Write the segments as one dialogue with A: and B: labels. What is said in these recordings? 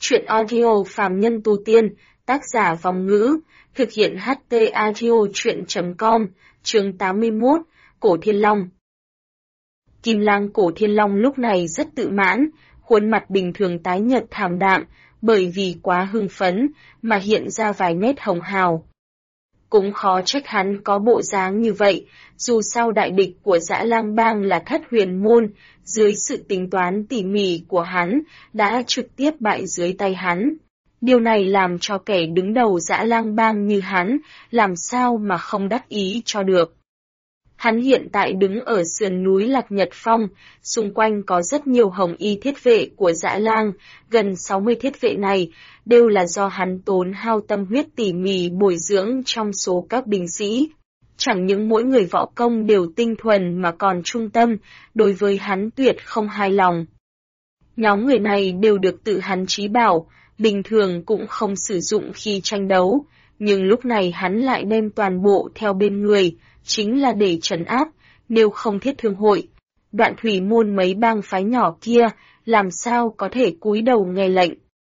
A: Truyện audio Phàm Nhân Tu Tiên, tác giả Vòng Ngữ, thực hiện HT Audio Truyện.com, chương 81, Cổ Thiên Long. Kim Lang Cổ Thiên Long lúc này rất tự mãn, khuôn mặt bình thường tái nhợt thảm đạm, bởi vì quá hưng phấn, mà hiện ra vài nét hồng hào. Cũng khó trách hắn có bộ dáng như vậy, dù sao đại địch của Dã Lang Bang là Thất Huyền Môn, dưới sự tính toán tỉ mỉ của hắn, đã trực tiếp bại dưới tay hắn. Điều này làm cho kẻ đứng đầu Dã Lang Bang như hắn, làm sao mà không đắc ý cho được. Hắn hiện tại đứng ở sườn núi Lạc Nhật Phong, xung quanh có rất nhiều hồng y thiết vệ của Dã Lang, gần 60 thiết vệ này đều là do hắn tốn hao tâm huyết tỉ mỉ bồi dưỡng trong số các binh sĩ. Chẳng những mỗi người võ công đều tinh thuần mà còn trung tâm, đối với hắn tuyệt không hài lòng. Nhóm người này đều được tự hắn chí bảo, bình thường cũng không sử dụng khi tranh đấu, nhưng lúc này hắn lại đem toàn bộ theo bên người, chính là để trấn áp, nếu không Thiết Thương Hội. Đoạn Thủy Môn mấy bang phái nhỏ kia, làm sao có thể cúi đầu nghe lệnh.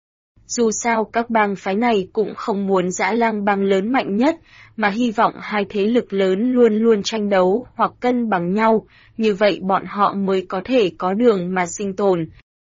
A: Dù sao các bang phái này cũng không muốn Dã Lang Bang lớn mạnh nhất, mà hy vọng hai thế lực lớn luôn luôn tranh đấu hoặc cân bằng nhau, như vậy bọn họ mới có thể có đường mà sinh tồn.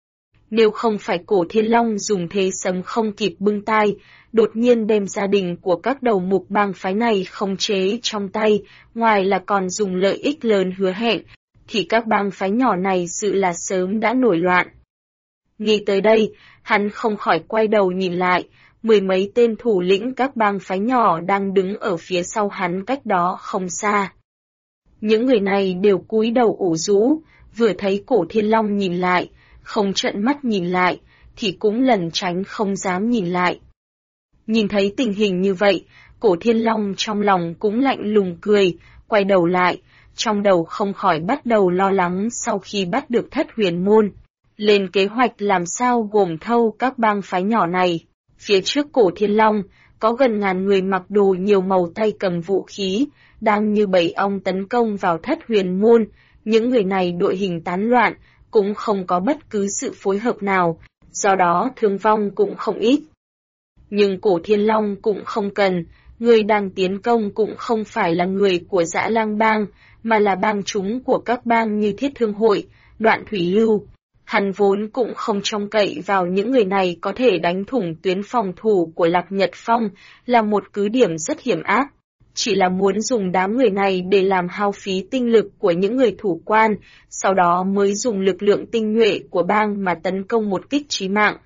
A: Nếu không phải Cổ Thiên Long dùng thế sấm không kịp bưng tai, đột nhiên đem gia đình của các đầu mục bang phái này khống chế trong tay, ngoài là còn dùng lợi ích lớn hứa hẹn, thì các bang phái nhỏ này sự là sớm đã nổi loạn. Nghĩ tới đây, hắn không khỏi quay đầu nhìn lại, mười mấy tên thủ lĩnh các bang phái nhỏ đang đứng ở phía sau hắn cách đó không xa. Những người này đều cúi đầu ủ rũ, vừa thấy Cổ Thiên Long nhìn lại, không trợn mắt nhìn lại, thì cũng lẩn tránh không dám nhìn lại. Nhìn thấy tình hình như vậy, Cổ Thiên Long trong lòng cũng lạnh lùng cười, quay đầu lại, trong đầu không khỏi bắt đầu lo lắng sau khi bắt được Thất Huyền Môn. Lên kế hoạch làm sao gồm thâu các bang phái nhỏ này. Phía trước Cổ Thiên Long, có gần ngàn người mặc đồ nhiều màu tay cầm vũ khí, đang như bầy ong tấn công vào Thất Huyền Môn. Những người này đội hình tán loạn, cũng không có bất cứ sự phối hợp nào, do đó thương vong cũng không ít. Nhưng Cổ Thiên Long cũng không cần, người đang tiến công cũng không phải là người của Dã Lang Bang, mà là bang chúng của các bang như Thiết Thương Hội, Đoạn Thủy Lưu. Hắn vốn cũng không trông cậy vào những người này có thể đánh thủng tuyến phòng thủ của Lạc Nhật Phong, là một cứ điểm rất hiểm ác. Chỉ là muốn dùng đám người này để làm hao phí tinh lực của những người thủ quan, sau đó mới dùng lực lượng tinh nhuệ của bang mà tấn công một kích chí mạng.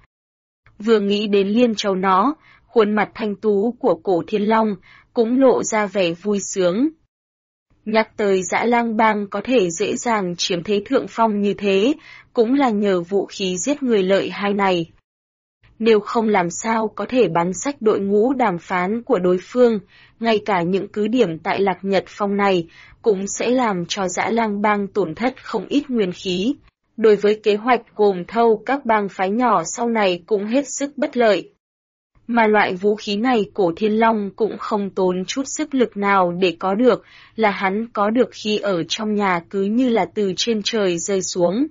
A: Vừa nghĩ đến Liên Châu nó, khuôn mặt thanh tú của Cổ Thiên Long cũng lộ ra vẻ vui sướng. Nhắc tới Dã Lang Bang có thể dễ dàng chiếm thế thượng phong như thế, cũng là nhờ vũ khí giết người lợi hai này. Nếu không làm sao có thể bắn sách đội ngũ đàm phán của đối phương, ngay cả những cứ điểm tại Lạc Nhật Phong này cũng sẽ làm cho Dã Lang Bang tổn thất không ít nguyên khí. Đối với kế hoạch gồm thâu các bang phái nhỏ sau này cũng hết sức bất lợi. Mà loại vũ khí này Cổ Thiên Long cũng không tốn chút sức lực nào để có được, là hắn có được khi ở trong nhà cứ như là từ trên trời rơi xuống.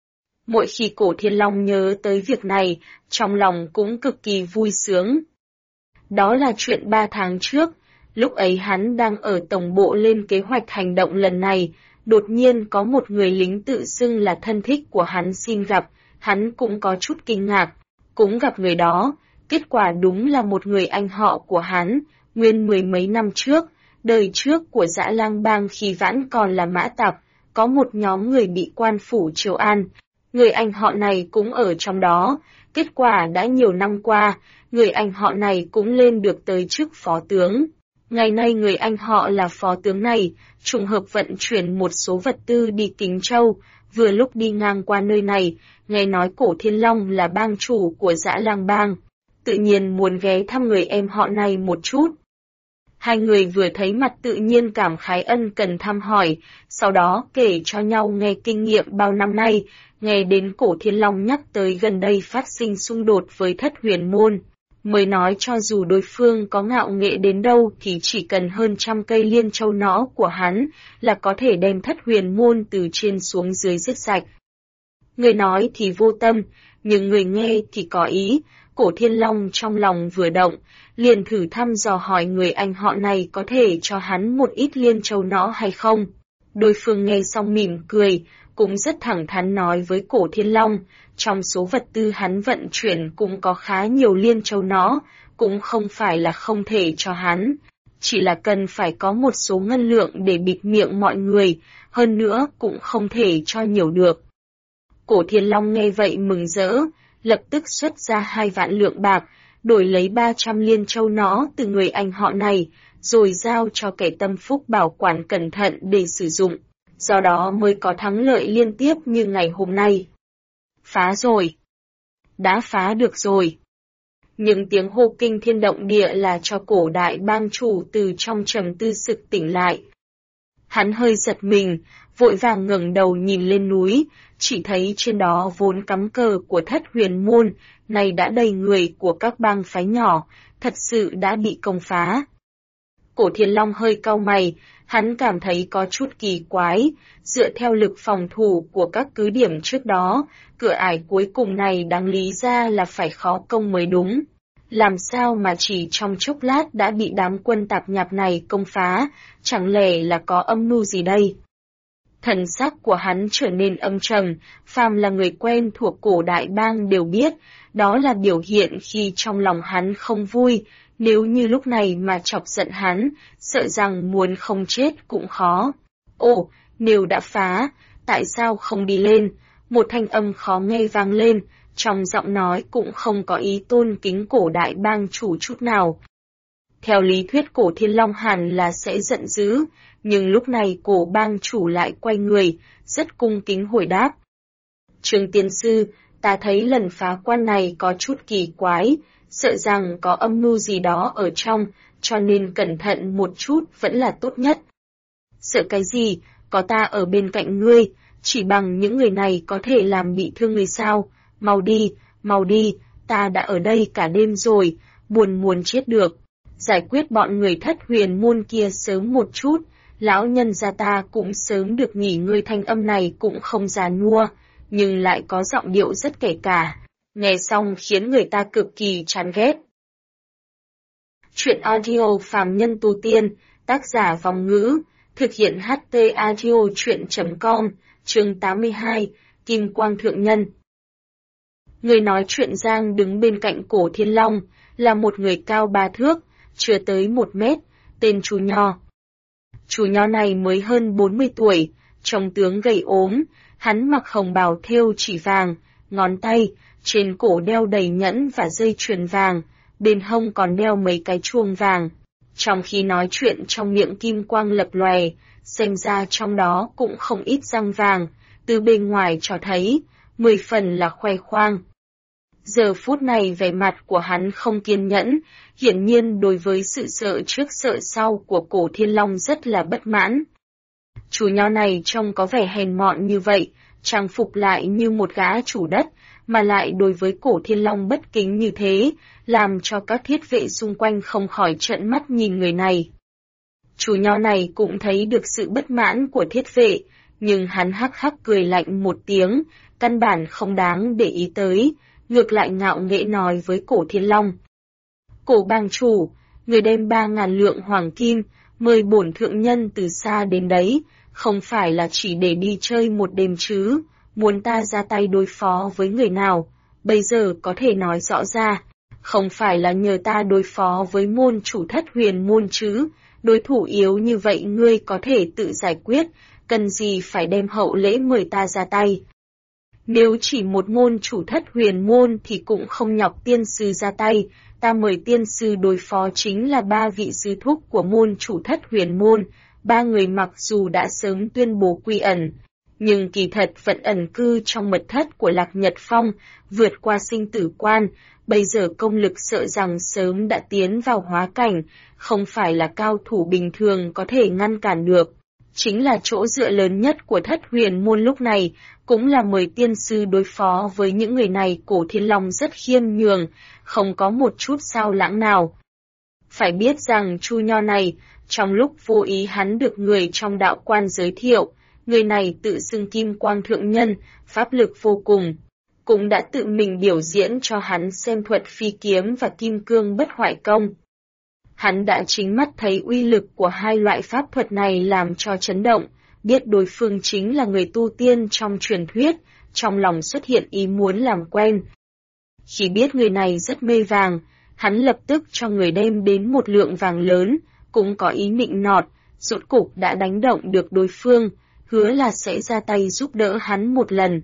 A: Mỗi khi Cổ Thiên Long nhớ tới việc này, trong lòng cũng cực kỳ vui sướng. Đó là chuyện 3 tháng trước, lúc ấy hắn đang ở tổng bộ lên kế hoạch hành động lần này, đột nhiên có một người lính tự xưng là thân thích của hắn xin gặp, hắn cũng có chút kinh ngạc, cũng gặp người đó, kết quả đúng là một người anh họ của hắn, nguyên mười mấy năm trước, đời trước của Dã Lang Bang khi vẫn còn là mã tặc, có một nhóm người bị quan phủ Triều An. Người anh họ này cũng ở trong đó, kết quả đã nhiều năm qua, người anh họ này cũng lên được tới chức phó tướng. Ngày nay người anh họ là phó tướng này, trùng hợp vận chuyển một số vật tư đi Kính Châu, vừa lúc đi ngang qua nơi này, nghe nói Cổ Thiên Long là bang chủ của Dã Lang Bang, tự nhiên muốn ghé thăm người em họ này một chút. Hai người vừa thấy mặt tự nhiên cảm khái ân cần thăm hỏi, sau đó kể cho nhau nghe kinh nghiệm bao năm nay, nghe đến Cổ Thiên Long nhắc tới gần đây phát sinh xung đột với Thất Huyền Môn, mới nói cho dù đối phương có ngạo nghệ đến đâu thì chỉ cần hơn 100 cây Liên Châu nó của hắn là có thể đem Thất Huyền Môn từ trên xuống dưới giết sạch. Người nói thì vô tâm, nhưng người nghe thì có ý. Cổ Thiên Long trong lòng vừa động, liền thử thăm dò hỏi người anh họ này có thể cho hắn một ít liên châu nó hay không. Đối phương nghe xong mỉm cười, cũng rất thẳng thắn nói với Cổ Thiên Long, trong số vật tư hắn vận chuyển cũng có khá nhiều liên châu nó, cũng không phải là không thể cho hắn, chỉ là cần phải có một số ngân lượng để bịt miệng mọi người, hơn nữa cũng không thể cho nhiều được. Cổ Thiên Long nghe vậy mừng rỡ, lập tức xuất ra 2 vạn lượng bạc, đổi lấy 300 liên châu nó từ người anh họ này, rồi giao cho kẻ tâm phúc bảo quản cẩn thận để sử dụng, do đó mới có thắng lợi liên tiếp như ngày hôm nay. Phá rồi! Đã phá được rồi! Những tiếng hô kinh thiên động địa là cho Cổ đại bang chủ từ trong trầm tư sực tỉnh lại. Hắn hơi giật mình, vội vàng ngẩng đầu nhìn lên núi, chỉ thấy trên đó vốn cắm cờ của Thất Huyền Môn, này đã đầy người của các bang phái nhỏ, thật sự đã bị công phá. Cổ Thiên Long hơi cau mày, hắn cảm thấy có chút kỳ quái, dựa theo lực phòng thủ của các cứ điểm trước đó, cửa ải cuối cùng này đáng lý ra là phải khó công mới đúng. Làm sao mà chỉ trong chốc lát đã bị đám quân tạp nhạp này công phá, chẳng lẽ là có âm mưu gì đây? Thần sắc của hắn trở nên âm trầm, phàm là người quen thuộc Cổ đại bang đều biết, đó là biểu hiện khi trong lòng hắn không vui, nếu như lúc này mà chọc giận hắn, sợ rằng muốn không chết cũng khó. Ồ, nếu đã phá, tại sao không đi lên? Một thanh âm khó nghe vang lên, trong giọng nói cũng không có ý tôn kính Cổ đại bang chủ chút nào. Theo lý thuyết Cổ Thiên Long hẳn là sẽ giận dữ, nhưng lúc này Cổ bang chủ lại quay người, rất cung kính hồi đáp. Trương tiên sư, ta thấy lần phá quan này có chút kỳ quái, sợ rằng có âm mưu gì đó ở trong, cho nên cẩn thận một chút vẫn là tốt nhất. Sợ cái gì, có ta ở bên cạnh ngươi, chỉ bằng những người này có thể làm bị thương người sao, mau đi, ta đã ở đây cả đêm rồi, buồn muốn chết được. Giải quyết bọn người Thất Huyền Môn kia sớm một chút, lão nhân gia ta cũng sớm được nghỉ ngơi. Thanh âm này cũng không già nua, nhưng lại có giọng điệu rất kể cả, nghe xong khiến người ta cực kỳ chán ghét. Chuyện audio phàm nhân tu tiên, tác giả Vong Ngữ, thực hiện HT audio chuyện.com, chương 82, Kim Quang Thượng Nhân. Người nói chuyện Giang đứng bên cạnh Cổ Thiên Long, là một người cao 3 thước, chưa tới 1 mét, tên Chú Nho. Chú Nho này mới hơn 40 tuổi, trông tướng gầy ốm, hắn mặc hồng bào thêu chỉ vàng, ngón tay, trên cổ đeo đầy nhẫn và dây chuyền vàng, bên hông còn đeo mấy cái chuông vàng. Trong khi nói chuyện trong miệng kim quang lập lòe, xem ra trong đó cũng không ít răng vàng, từ bên ngoài cho thấy, 10 phần là khoe khoang. Giờ phút này vẻ mặt của hắn không kiên nhẫn, hiển nhiên đối với sự sợ trước sợ sau của Cổ Thiên Long rất là bất mãn. Chú Nho này trông có vẻ hèn mọn như vậy, trang phục lại như một gã chủ đất, mà lại đối với Cổ Thiên Long bất kính như thế, làm cho các thiết vệ xung quanh không khỏi trợn mắt nhìn người này. Chú Nho này cũng thấy được sự bất mãn của thiết vệ, nhưng hắn hắc hắc cười lạnh một tiếng, căn bản không đáng để ý tới, ngược lại ngạo nghễ nói với Cổ Thiên Long. Cổ bang chủ, người đem 3.000 lượng hoàng kim, mời bổn thượng nhân từ xa đến đấy, không phải là chỉ để đi chơi một đêm chứ, muốn ta ra tay đối phó với người nào, bây giờ có thể nói rõ ra, không phải là nhờ ta đối phó với môn chủ Thất Huyền Môn chứ, đối thủ yếu như vậy ngươi có thể tự giải quyết, cần gì phải đem hậu lễ mời ta ra tay. Nếu chỉ một môn chủ Thất Huyền Môn thì cũng không nhọc tiên sư ra tay, ta mời tiên sư đối phó chính là 3 vị sư thúc của môn chủ Thất Huyền Môn, 3 người mặc dù đã sớm tuyên bố quy ẩn, nhưng kỳ thật vẫn ẩn cư trong mật thất của Lạc Nhật Phong, vượt qua sinh tử quan, bây giờ công lực sợ rằng sớm đã tiến vào hóa cảnh, không phải là cao thủ bình thường có thể ngăn cản được. Chính là chỗ dựa lớn nhất của Thất Huyền Môn lúc này, cũng là mời tiên sư đối phó với những người này. Cổ Thiên Long rất khiêm nhường, không có một chút sao lãng nào. Phải biết rằng Chu Nho này, trong lúc vô ý hắn được người trong đạo quan giới thiệu, Người này tự xưng Kim Quang Thượng Nhân, pháp lực vô cùng, cũng đã tự mình biểu diễn cho hắn xem thuật phi kiếm và kim cương bất hoại công. Hắn đã chính mắt thấy uy lực của hai loại pháp thuật này làm cho chấn động, biết đối phương chính là người tu tiên trong truyền thuyết, trong lòng xuất hiện ý muốn làm quen. Khi biết người này rất mê vàng, hắn lập tức cho người đem đến một lượng vàng lớn, cũng có ý nịnh nọt, rốt cục đã đánh động được đối phương, hứa là sẽ ra tay giúp đỡ hắn một lần.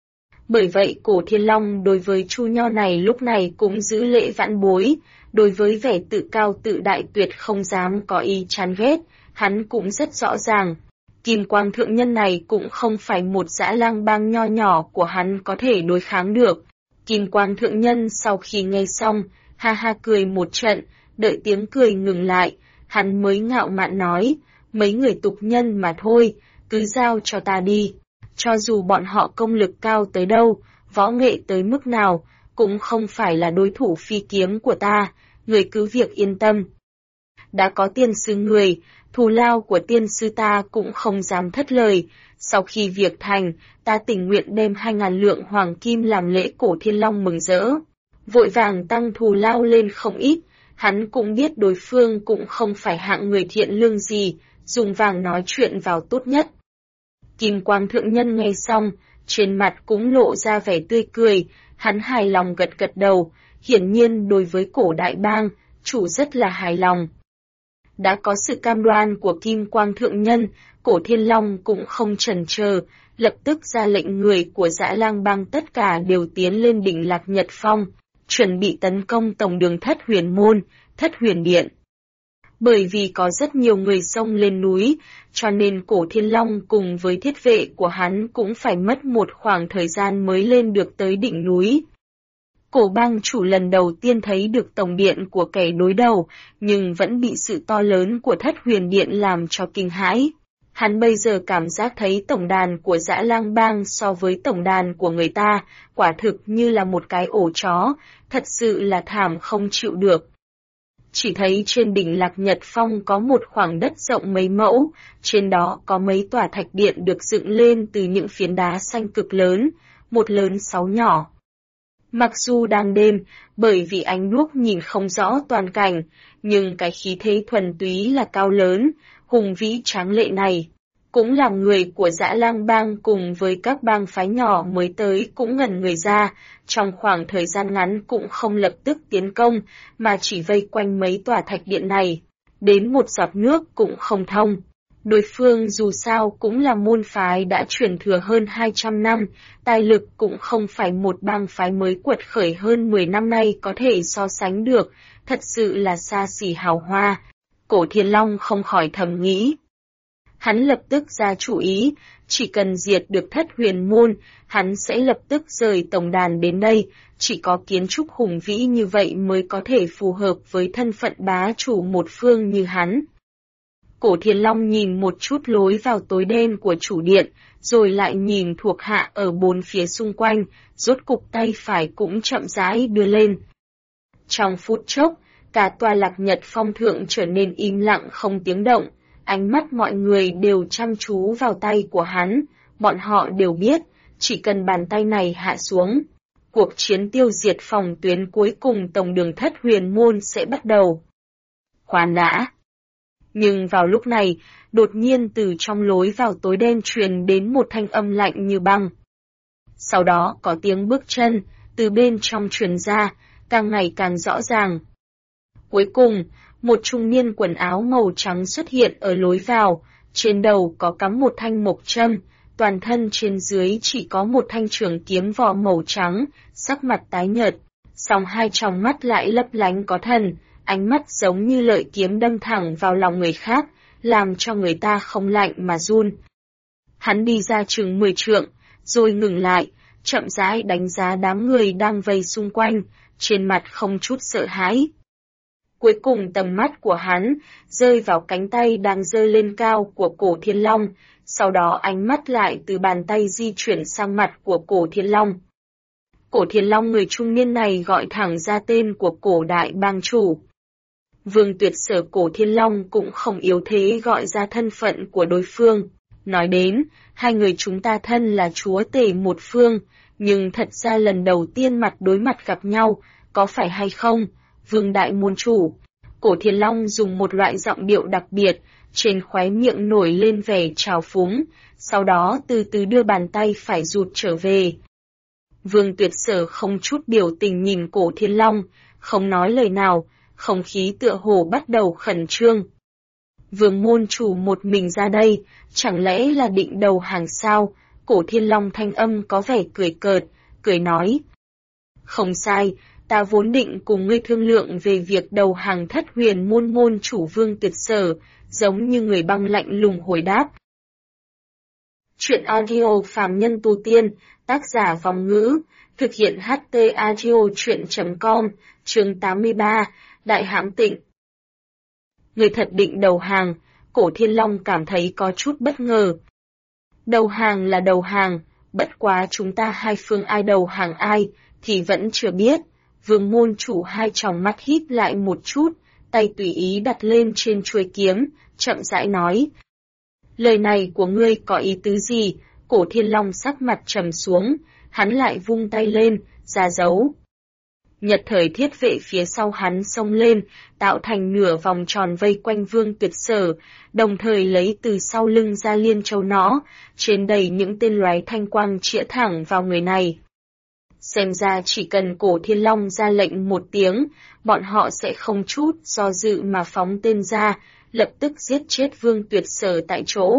A: Bởi vậy Cổ Thiên Long đối với Chu Nho này lúc này cũng giữ lễ vãn bối, đối với vẻ tự cao tự đại tuyệt không dám có ý chán ghét, hắn cũng rất rõ ràng. Kim Quang Thượng Nhân này cũng không phải một dã lang bang nho nhỏ của hắn có thể đối kháng được. Kim Quang Thượng Nhân sau khi nghe xong, ha ha cười một trận, đợi tiếng cười ngừng lại, hắn mới ngạo mạn nói, mấy người tục nhân mà thôi, cứ giao cho ta đi. Cho dù bọn họ công lực cao tới đâu, võ nghệ tới mức nào, cũng không phải là đối thủ phi kiếm của ta, người cứ việc yên tâm. Đã có tiên sư người, thù lao của tiên sư ta cũng không dám thất lời, sau khi việc thành, ta tình nguyện đem 2.000 lượng hoàng kim làm lễ Cổ Thiên Long mừng rỡ. Vội vàng tăng thù lao lên không ít, hắn cũng biết đối phương cũng không phải hạng người thiện lương gì, dùng vàng nói chuyện vào tốt nhất. Kim Quang Thượng Nhân nghe xong, trên mặt cũng lộ ra vẻ tươi cười, hắn hài lòng gật gật đầu, hiển nhiên đối với Cổ Đại Bang, chủ rất là hài lòng. Đã có sự cam đoan của Kim Quang Thượng Nhân, Cổ Thiên Long cũng không chần chờ, lập tức ra lệnh người của Dã Lang Bang tất cả đều tiến lên đỉnh Lạc Nhật Phong, chuẩn bị tấn công tổng đường Thất Huyền Môn, Thất Huyền Điện. Bởi vì có rất nhiều người xông lên núi, cho nên Cổ Thiên Long cùng với thiết vệ của hắn cũng phải mất một khoảng thời gian mới lên được tới đỉnh núi. Cổ bang chủ lần đầu tiên thấy được tổng điện của kẻ đối đầu, nhưng vẫn bị sự to lớn của Thất Huyền Điện làm cho kinh hãi. Hắn bây giờ cảm giác thấy tổng đàn của Dã Lang Bang so với tổng đàn của người ta, quả thực như là một cái ổ chó, thật sự là thảm không chịu được. Chỉ thấy trên đỉnh Lạc Nhật Phong có một khoảng đất rộng mấy mẫu, trên đó có mấy tòa thạch điện được dựng lên từ những phiến đá xanh cực lớn, một lớn 6 nhỏ. Mặc dù đang đêm, bởi vì ánh đuốc nhìn không rõ toàn cảnh, nhưng cái khí thế thuần túy là cao lớn, hùng vĩ tráng lệ này, cũng làm người của Dã Lang Bang cùng với các bang phái nhỏ mới tới cũng ngẩn người ra, trong khoảng thời gian ngắn cũng không lập tức tiến công, mà chỉ vây quanh mấy tòa thạch điện này, đến một giọt nước cũng không thông. Đối phương dù sao cũng là môn phái đã truyền thừa hơn 200 năm, tài lực cũng không phải một bang phái mới quật khởi hơn 10 năm nay có thể so sánh được, thật sự là xa xỉ hào hoa. Cổ Thiên Long không khỏi thầm nghĩ. Hắn lập tức ra chủ ý, chỉ cần diệt được Thất Huyền Môn, hắn sẽ lập tức rời tổng đàn đến đây, chỉ có kiến trúc hùng vĩ như vậy mới có thể phù hợp với thân phận bá chủ một phương như hắn. Cổ Thiên Long nhìn một chút lối vào tối đen của chủ điện, rồi lại nhìn thuộc hạ ở bốn phía xung quanh, rốt cục tay phải cũng chậm rãi đưa lên. Trong phút chốc, cả tòa Lạc Nhật Phong thượng trở nên im lặng không tiếng động, ánh mắt mọi người đều chăm chú vào tay của hắn, bọn họ đều biết, chỉ cần bàn tay này hạ xuống, cuộc chiến tiêu diệt phòng tuyến cuối cùng tổng đường Thất Huyền Môn sẽ bắt đầu. Khoan đã! Nhưng vào lúc này, đột nhiên từ trong lối vào tối đen truyền đến một thanh âm lạnh như băng. Sau đó có tiếng bước chân, từ bên trong truyền ra, càng ngày càng rõ ràng. Cuối cùng, một trung niên quần áo màu trắng xuất hiện ở lối vào, trên đầu có cắm một thanh mộc châm, toàn thân trên dưới chỉ có một thanh trường kiếm vỏ màu trắng, sắc mặt tái nhợt, song hai tròng mắt lại lấp lánh có thần, ánh mắt giống như lợi kiếm đâm thẳng vào lòng người khác, làm cho người ta không lạnh mà run. Hắn đi ra chừng 10 trượng, rồi ngừng lại, chậm rãi đánh giá đám người đang vây xung quanh, trên mặt không chút sợ hãi. Cuối cùng tầm mắt của hắn rơi vào cánh tay đang giơ lên cao của Cổ Thiên Long, sau đó ánh mắt lại từ bàn tay di chuyển sang mặt của Cổ Thiên Long. Cổ Thiên Long người trung niên này gọi thẳng ra tên của Cổ Đại Bang chủ. Vương Tuyệt Sở Cổ Thiên Long cũng không yếu thế gọi ra thân phận của đối phương, Nói đến, hai người chúng ta thân là chúa tể một phương, nhưng thật ra lần đầu tiên mặt đối mặt gặp nhau, có phải hay không, Vương Đại Môn Chủ? Cổ Thiên Long dùng một loại giọng điệu đặc biệt, trên khóe miệng nổi lên vẻ trào phúng, sau đó từ từ đưa bàn tay phải rụt trở về. Vương Tuyệt Sở không chút biểu tình nhìn Cổ Thiên Long, không nói lời nào, không khí tựa hồ bắt đầu khẩn trương. Vương Môn Chủ một mình ra đây, chẳng lẽ là định đầu hàng sao? Cổ Thiên Long thanh âm có vẻ cười cợt, cười nói. Không sai, ta vốn định cùng ngươi thương lượng về việc đầu hàng Thất Huyền Môn Môn Chủ Vương Tuyệt Sở, giống như người băng lạnh lùng hồi đáp. Chuyện audio phàm nhân tu tiên, tác giả Vòng Ngữ, thực hiện HT audio chuyện.com, chương 83, Đại Hãm Tịnh. Người thật định đầu hàng, Cổ Thiên Long cảm thấy có chút bất ngờ. Đầu hàng là đầu hàng, bất quá chúng ta hai phương ai đầu hàng ai, thì vẫn chưa biết. Vương Môn Chủ hai tròng mắt híp lại một chút, tay tùy ý đặt lên trên chuôi kiếm, chậm rãi nói. Lời này của ngươi có ý tứ gì? Cổ Thiên Long sắc mặt trầm xuống, hắn lại vung tay lên, ra dấu. Nhật Thời Thiết Vệ phía sau hắn xông lên, tạo thành nửa vòng tròn vây quanh Vương Tuyệt Sở, đồng thời lấy từ sau lưng ra liên châu nõ, trên đầy những tên lóe thanh quang chĩa thẳng vào người này. Xem ra chỉ cần Cổ Thiên Long ra lệnh một tiếng, bọn họ sẽ không chút do dự mà phóng tên ra, lập tức giết chết Vương Tuyệt Sở tại chỗ.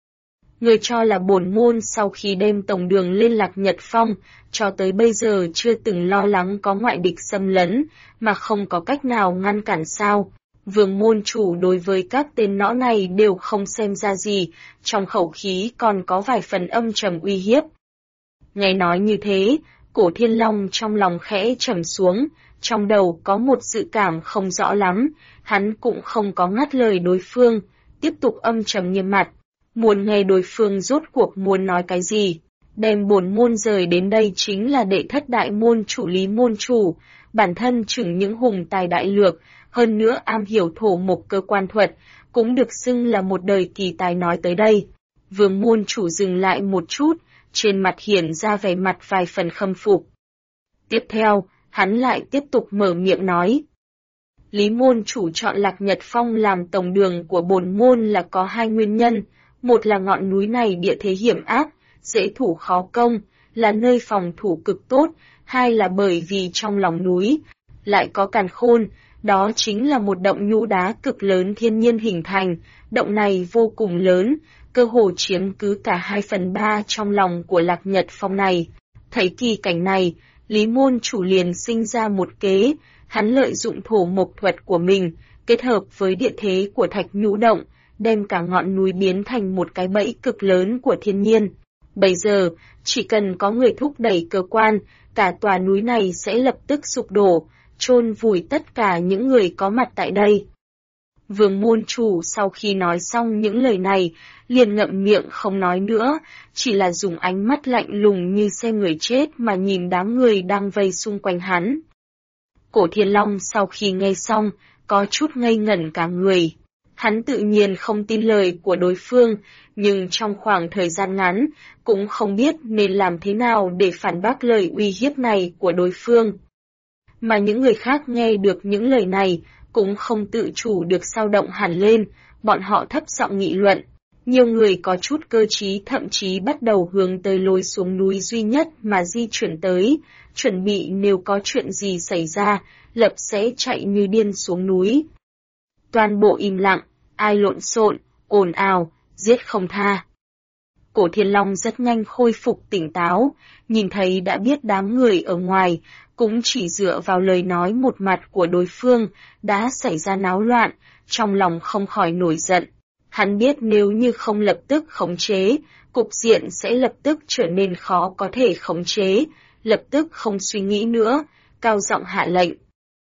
A: Người cho là bổn môn sau khi đem tổng đường lên Lạc Nhật Phong, cho tới bây giờ chưa từng lo lắng có ngoại địch xâm lấn, mà không có cách nào ngăn cản sao. Vương Môn Chủ đối với các tên nõ này đều không xem ra gì, trong khẩu khí còn có vài phần âm trầm uy hiếp. Nghe nói như thế, Cổ Thiên Long trong lòng khẽ trầm xuống, trong đầu có một dự cảm không rõ lắm, hắn cũng không có ngắt lời đối phương, tiếp tục âm trầm nghiêm mặt. Muốn nghe đối phương rốt cuộc muốn nói cái gì, đem bổn môn rời đến đây chính là đệ thất đại môn chủ Lý Môn Chủ, bản thân chừng những hùng tài đại lược, hơn nữa am hiểu thổ mộc cơ quan thuật, cũng được xưng là một đời kỳ tài nói tới đây. Vương Môn Chủ dừng lại một chút, trên mặt hiển ra vẻ mặt vài phần khâm phục. Tiếp theo, hắn lại tiếp tục mở miệng nói. Lý Môn Chủ chọn Lạc Nhật Phong làm tổng đường của bổn môn là có hai nguyên nhân. Một là ngọn núi này địa thế hiểm ác, dễ thủ khó công, là nơi phòng thủ cực tốt, hai là bởi vì trong lòng núi, lại có càn khôn, đó chính là một động nhũ đá cực lớn thiên nhiên hình thành, động này vô cùng lớn, cơ hồ chiếm cứ cả 2/3 trong lòng của Lạc Nhật Phong này. Thấy kỳ cảnh này, Lý Môn Chủ liền sinh ra một kế, hắn lợi dụng thổ mộc thuật của mình, kết hợp với địa thế của thạch nhũ động, đem cả ngọn núi biến thành một cái bẫy cực lớn của thiên nhiên. Bây giờ, chỉ cần có người thúc đẩy cơ quan, cả tòa núi này sẽ lập tức sụp đổ, chôn vùi tất cả những người có mặt tại đây. Vương Môn Chủ sau khi nói xong những lời này, liền ngậm miệng không nói nữa, chỉ là dùng ánh mắt lạnh lùng như xem người chết mà nhìn đám người đang vây xung quanh hắn. Cổ Thiên Long sau khi nghe xong, có chút ngây ngẩn cả người. Hắn tự nhiên không tin lời của đối phương, nhưng trong khoảng thời gian ngắn, cũng không biết nên làm thế nào để phản bác lời uy hiếp này của đối phương. Mà những người khác nghe được những lời này, cũng không tự chủ được sao động hẳn lên, bọn họ thấp giọng nghị luận. Nhiều người có chút cơ trí thậm chí bắt đầu hướng tới lối xuống núi duy nhất mà di chuyển tới, chuẩn bị nếu có chuyện gì xảy ra, lập sẽ chạy như điên xuống núi. Toàn bộ im lặng, ai lộn xộn, ồn ào, giết không tha. Cổ Thiên Long rất nhanh khôi phục tỉnh táo, nhìn thấy đã biết đám người ở ngoài, cũng chỉ dựa vào lời nói một mặt của đối phương, đã xảy ra náo loạn, trong lòng không khỏi nổi giận. Hắn biết nếu như không lập tức khống chế, cục diện sẽ lập tức trở nên khó có thể khống chế, lập tức không suy nghĩ nữa, cao giọng hạ lệnh.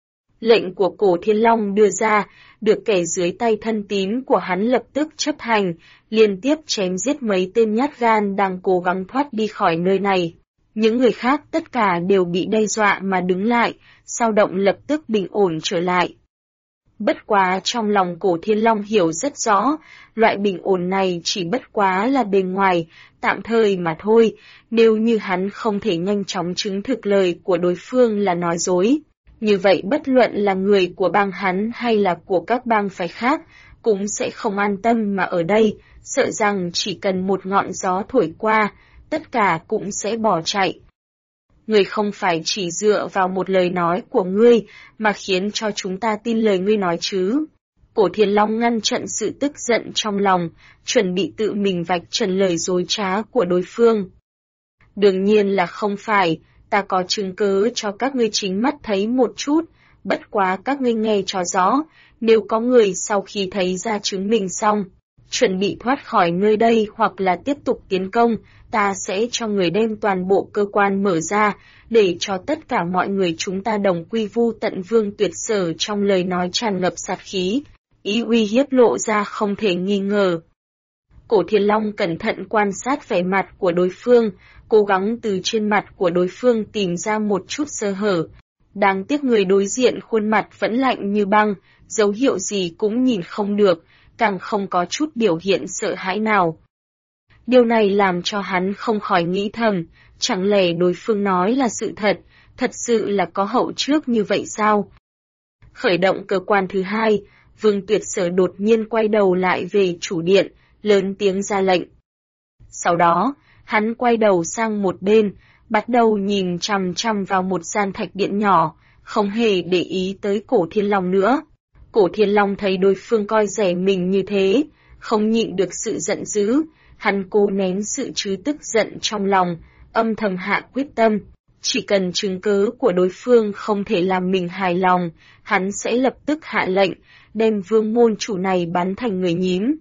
A: Lệnh của Cổ Thiên Long đưa ra, được kẻ dưới tay thân tín của hắn lập tức chấp hành, liên tiếp chém giết mấy tên nhát gan đang cố gắng thoát đi khỏi nơi này. Những người khác tất cả đều bị đe dọa mà đứng lại, sao động lập tức bình ổn trở lại. Bất quá trong lòng Cổ Thiên Long hiểu rất rõ, loại bình ổn này chỉ bất quá là bề ngoài, tạm thời mà thôi, nếu như hắn không thể nhanh chóng chứng thực lời của đối phương là nói dối. Như vậy bất luận là người của bang hắn hay là của các bang phái khác, cũng sẽ không an tâm mà ở đây, sợ rằng chỉ cần một ngọn gió thổi qua, tất cả cũng sẽ bỏ chạy. Ngươi không phải chỉ dựa vào một lời nói của ngươi mà khiến cho chúng ta tin lời ngươi nói chứ. Cổ Thiên Long ngăn chặn sự tức giận trong lòng, chuẩn bị tự mình vạch trần lời dối trá của đối phương. Đương nhiên là không phải, ta có chứng cứ cho các ngươi chính mắt thấy một chút, bất quá các ngươi nghe cho rõ, nếu có người sau khi thấy ra chứng minh xong, chuẩn bị thoát khỏi nơi đây hoặc là tiếp tục tiến công, ta sẽ cho người đem toàn bộ cơ quan mở ra, để cho tất cả mọi người chúng ta đồng quy vu tận. Vương Tuyệt Sở trong lời nói tràn ngập sát khí, ý uy hiếp lộ ra không thể nghi ngờ. Cổ Thiên Long cẩn thận quan sát vẻ mặt của đối phương, cố gắng từ trên mặt của đối phương tìm ra một chút sơ hở. Đáng tiếc người đối diện khuôn mặt vẫn lạnh như băng, dấu hiệu gì cũng nhìn không được, càng không có chút biểu hiện sợ hãi nào. Điều này làm cho hắn không khỏi nghĩ thầm, chẳng lẽ đối phương nói là sự thật, thật sự là có hậu trước như vậy sao? Khởi động cơ quan thứ hai, Vương Tuyệt Sở đột nhiên quay đầu lại về chủ điện, lớn tiếng ra lệnh. Sau đó, hắn quay đầu sang một bên, bắt đầu nhìn chằm chằm vào một gian thạch điện nhỏ, không hề để ý tới Cổ Thiên Long nữa. Cổ Thiên Long thấy đối phương coi rẻ mình như thế, không nhịn được sự giận dữ, hắn cố nén sự tức giận trong lòng, âm thầm hạ quyết tâm, chỉ cần chứng cứ của đối phương không thể làm mình hài lòng, hắn sẽ lập tức hạ lệnh, đem Vương môn chủ này bắn thành người nhím.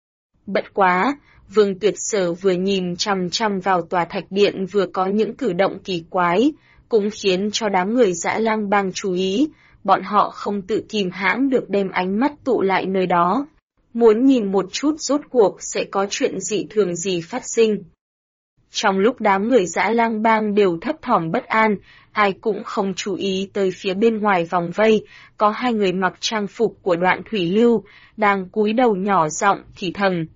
A: Bất quá, Vương Tuyệt Sở vừa nhìn chằm chằm vào tòa thạch điện vừa có những cử động kỳ quái, cũng khiến cho đám người Dã Lang Bang chú ý, bọn họ không tự kìm hãm được đem ánh mắt tụ lại nơi đó, muốn nhìn một chút rốt cuộc sẽ có chuyện dị thường gì phát sinh. Trong lúc đám người Dã Lang Bang đều thấp thỏm bất an, ai cũng không chú ý tới phía bên ngoài vòng vây, có hai người mặc trang phục của Đoạn Thủy Lưu, đang cúi đầu nhỏ giọng thì thầm.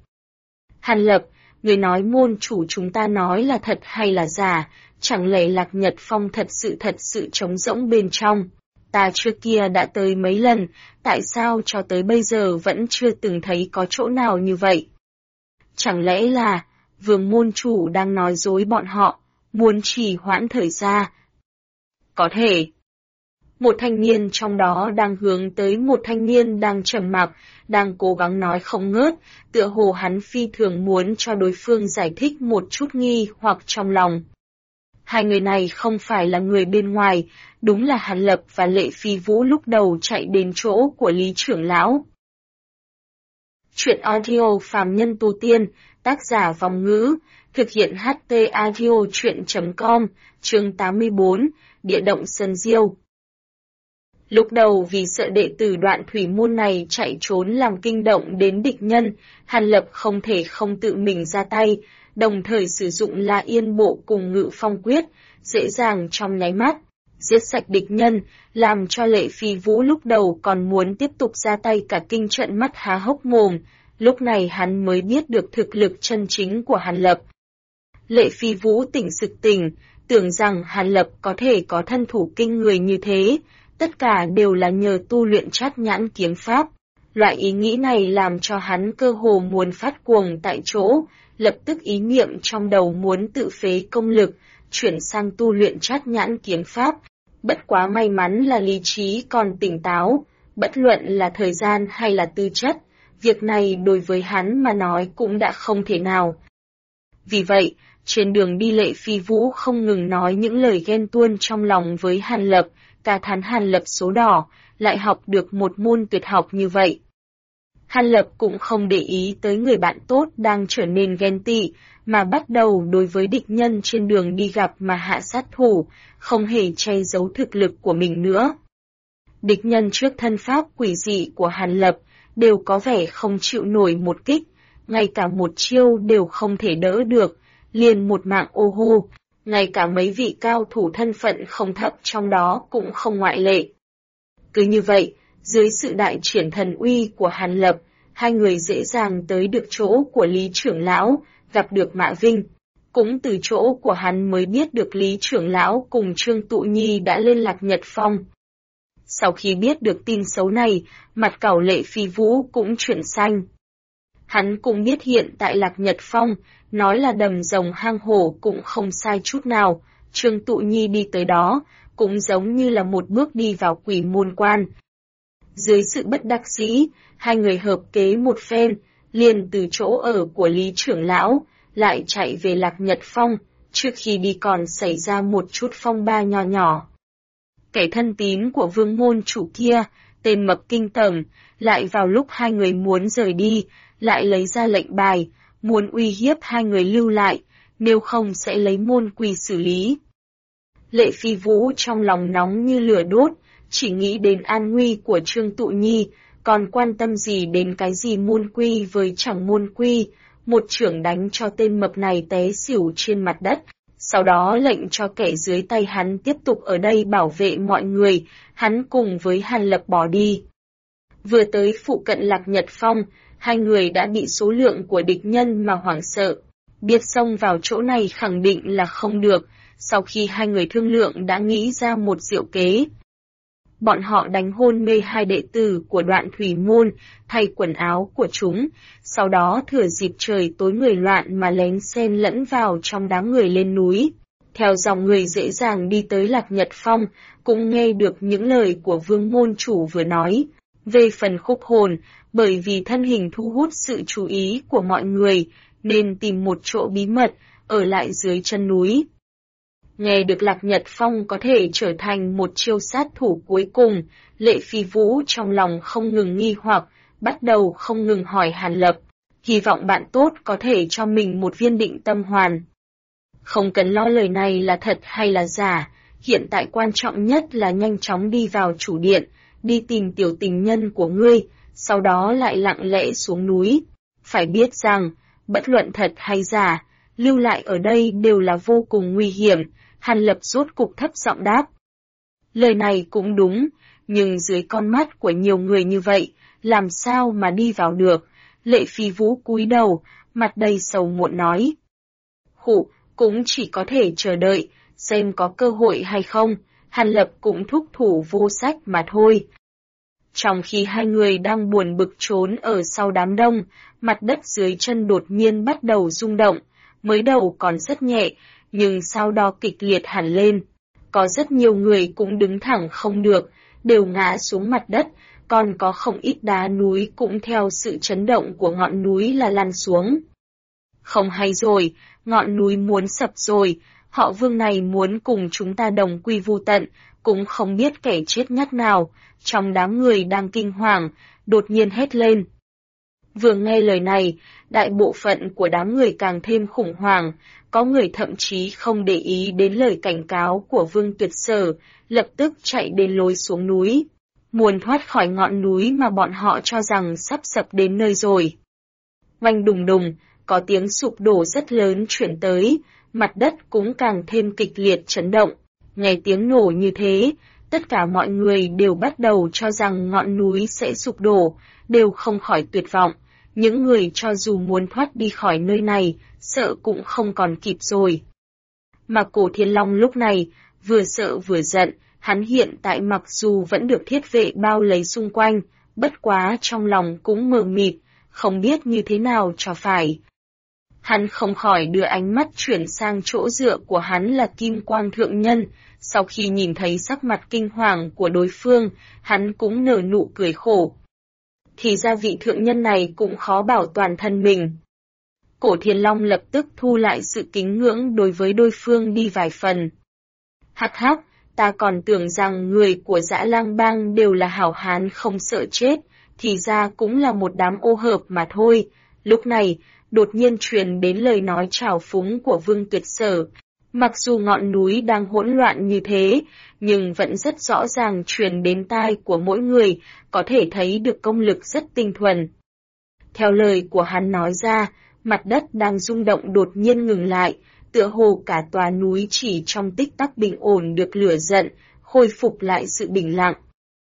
A: Hàn Lập, người nói môn chủ chúng ta nói là thật hay là giả, chẳng lẽ Lạc Nhật Phong thật sự trống rỗng bên trong? Ta trước kia đã tới mấy lần, tại sao cho tới bây giờ vẫn chưa từng thấy có chỗ nào như vậy? Chẳng lẽ là Vương môn chủ đang nói dối bọn họ, muốn trì hoãn thời gian? Có thể. Một thanh niên trong đó đang hướng tới một thanh niên đang trầm mặc, đang cố gắng nói không ngớt, tựa hồ hắn phi thường muốn cho đối phương giải thích một chút nghi hoặc trong lòng. Hai người này không phải là người bên ngoài, đúng là Hàn Lập và Lệ Phi Vũ lúc đầu chạy đến chỗ của Lý trưởng lão. Chuyện audio phàm nhân tu tiên, tác giả Vòng Ngữ, thực hiện HT audio chuyện.com, chương 84, Địa động Sơn Diêu. Lúc đầu vì sợ đệ tử Đoạn Thủy môn này chạy trốn làm kinh động đến địch nhân, Hàn Lập không thể không tự mình ra tay, đồng thời sử dụng La Yên Bộ cùng Ngự Phong Quyết, dễ dàng trong nháy mắt, giết sạch địch nhân, làm cho Lệ Phi Vũ lúc đầu còn muốn tiếp tục ra tay cả kinh trợn mắt há hốc mồm, lúc này hắn mới biết được thực lực chân chính của Hàn Lập. Lệ Phi Vũ tỉnh sực tỉnh, tưởng rằng Hàn Lập có thể có thân thủ kinh người như thế, tất cả đều là nhờ tu luyện Trát Nhãn kiếm pháp. Loại ý nghĩ này làm cho hắn cơ hồ muốn phát cuồng tại chỗ, lập tức ý niệm trong đầu muốn tự phế công lực, chuyển sang tu luyện Trát Nhãn kiếm pháp. Bất quá may mắn là lý trí còn tỉnh táo, bất luận là thời gian hay là tư chất, việc này đối với hắn mà nói cũng đã không thể nào. Vì vậy, trên đường đi Lệ Phi Vũ không ngừng nói những lời ghen tuông trong lòng với Hàn Lập, ca thán Hàn Lập số đỏ, lại học được một môn tuyệt học như vậy. Hàn Lập cũng không để ý tới người bạn tốt đang trở nên ghen tị, mà bắt đầu đối với địch nhân trên đường đi gặp mà hạ sát thủ, không hề che giấu thực lực của mình nữa. Địch nhân trước thân pháp quỷ dị của Hàn Lập, đều có vẻ không chịu nổi một kích, ngay cả một chiêu đều không thể đỡ được, liền một mạng ô hô, ngay cả mấy vị cao thủ thân phận không thấp trong đó cũng không ngoại lệ. Cứ như vậy, Dưới sự đại triển thần uy của Hàn Lập, hai người dễ dàng tới được chỗ của Lý trưởng lão, gặp được Mã Vinh. Cũng từ chỗ của hắn mới biết được Lý trưởng lão cùng Trương Tụ Nhi đã lên Lạc Nhật Phong. Sau khi biết được tin xấu này, mặt cẩu Lệ Phi Vũ cũng chuyển xanh. Hắn cũng biết hiện tại Lạc Nhật Phong, nói là đầm rồng hang hổ cũng không sai chút nào, Trương Tụ Nhi đi tới đó, cũng giống như là một bước đi vào quỷ môn quan. Dưới sự bất đắc dĩ, hai người hợp kế một phen, liền từ chỗ ở của Lý trưởng lão, lại chạy về Lạc Nhật Phong, trước khi đi còn xảy ra một chút phong ba nho nhỏ. Kẻ thân tín của vương môn chủ kia, tên Mập Kinh Tởm, lại vào lúc hai người muốn rời đi, lại lấy ra lệnh bài, muốn uy hiếp hai người lưu lại, nếu không sẽ lấy môn quy xử lý. Lệ Phi Vũ trong lòng nóng như lửa đốt, chỉ nghĩ đến an nguy của Trương Tụ Nhi, còn quan tâm gì đến cái gì môn quy với chẳng môn quy, một chưởng đánh cho tên mập này té xỉu trên mặt đất, sau đó lệnh cho kẻ dưới tay hắn tiếp tục ở đây bảo vệ mọi người, hắn cùng với Hàn Lập bỏ đi. Vừa tới phụ cận Lạc Nhật Phong, hai người đã bị số lượng của địch nhân mà hoảng sợ, biết xông vào chỗ này khẳng định là không được, sau khi hai người thương lượng đã nghĩ ra một diệu kế. Bọn họ đánh hôn mê hai đệ tử của Đoạn Thủy Môn, thay quần áo của chúng, sau đó thừa dịp trời tối người loạn mà lén xen lẫn vào trong đám người lên núi. Theo dòng người dễ dàng đi tới Lạc Nhật Phong, cũng nghe được những lời của vương môn chủ vừa nói. Về phần Khúc Hồn, bởi vì thân hình thu hút sự chú ý của mọi người, nên tìm một chỗ bí mật, ở lại dưới chân núi. Nghe được Lạc Nhật Phong có thể trở thành một chiêu sát thủ cuối cùng, Lệ Phi Vũ trong lòng không ngừng nghi hoặc, bắt đầu không ngừng hỏi Hàn Lập, hy vọng bạn tốt có thể cho mình một viên định tâm hoàn. Không cần lo lời này là thật hay là giả, hiện tại quan trọng nhất là nhanh chóng đi vào chủ điện, đi tìm tiểu tình nhân của ngươi, sau đó lại lặng lẽ xuống núi. Phải biết rằng, bất luận thật hay giả, lưu lại ở đây đều là vô cùng nguy hiểm. Hàn Lập rốt cục thấp giọng đáp. Lời này cũng đúng, nhưng dưới con mắt của nhiều người như vậy, làm sao mà đi vào được? Lệ Phi Vũ cúi đầu, mặt đầy sầu muộn nói. Cũng chỉ có thể chờ đợi, xem có cơ hội hay không, Hàn Lập cũng thúc thủ vô sách mà thôi. Trong khi hai người đang buồn bực trốn ở sau đám đông, mặt đất dưới chân đột nhiên bắt đầu rung động, mới đầu còn rất nhẹ, nhưng sau đó kịch liệt hẳn lên. Có rất nhiều người cũng đứng thẳng không được, đều ngã xuống mặt đất, còn có không ít đá núi cũng theo sự chấn động của ngọn núi là lăn xuống. Không hay rồi, ngọn núi muốn sập rồi, họ Vương này muốn cùng chúng ta đồng quy vu tận, cũng không biết kẻ chết nhát nào, trong đám người đang kinh hoàng, đột nhiên hét lên. Vừa nghe lời này, đại bộ phận của đám người càng thêm khủng hoảng, có người thậm chí không để ý đến lời cảnh cáo của Vương Tuyệt Sở, lập tức chạy đến lối xuống núi, muốn thoát khỏi ngọn núi mà bọn họ cho rằng sắp sập đến nơi rồi. Oanh đùng đùng, có tiếng sụp đổ rất lớn chuyển tới, mặt đất cũng càng thêm kịch liệt chấn động. Nghe tiếng nổ như thế, tất cả mọi người đều bắt đầu cho rằng ngọn núi sẽ sụp đổ, đều không khỏi tuyệt vọng. Những người cho dù muốn thoát đi khỏi nơi này, sợ cũng không còn kịp rồi. Mà Cổ Thiên Long lúc này, vừa sợ vừa giận, hắn hiện tại mặc dù vẫn được thiết vệ bao lấy xung quanh, bất quá trong lòng cũng mờ mịt, không biết như thế nào cho phải. Hắn không khỏi đưa ánh mắt chuyển sang chỗ dựa của hắn là Kim Quang Thượng Nhân, sau khi nhìn thấy sắc mặt kinh hoàng của đối phương, hắn cũng nở nụ cười khổ. Thì ra vị thượng nhân này cũng khó bảo toàn thân mình. Cổ Thiên Long lập tức thu lại sự kính ngưỡng đối với đối phương đi vài phần. Hắc hắc, ta còn tưởng rằng người của Dã Lang Bang đều là hảo hán không sợ chết, thì ra cũng là một đám ô hợp mà thôi. Lúc này, đột nhiên truyền đến lời nói trào phúng của Vương Tuyệt Sở. Mặc dù ngọn núi đang hỗn loạn như thế, nhưng vẫn rất rõ ràng truyền đến tai của mỗi người, có thể thấy được công lực rất tinh thuần. Theo lời của hắn nói ra, mặt đất đang rung động đột nhiên ngừng lại, tựa hồ cả tòa núi chỉ trong tích tắc bình ổn được lửa giận, khôi phục lại sự bình lặng.